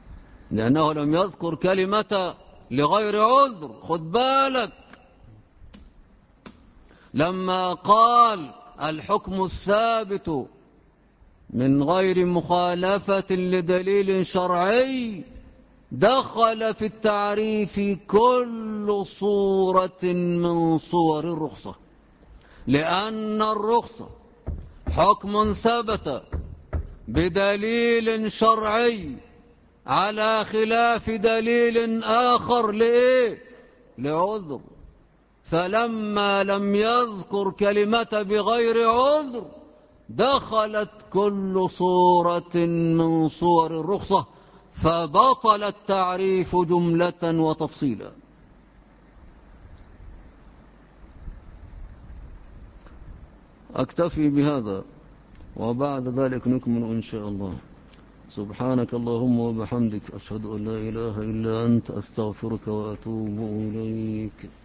لأنه لم يذكر كلمة لغير عذر. خد بالك، لما قال الحكم الثابت من غير مخالفة لدليل شرعي دخل في التعريف كل صورة من صور الرخصة، لأن الرخصة حكم ثبت بدليل شرعي على خلاف دليل آخر لإيه؟ لعذر. فلما لم يذكر كلمة بغير عذر دخلت كل صورة من صور الرخصة، فبطل التعريف جملة وتفصيلا. أكتفي بهذا وبعد ذلك نكمل إن شاء الله. سبحانك اللهم وبحمدك، أشهد أن لا إله إلا أنت، أستغفرك وأتوب إليك.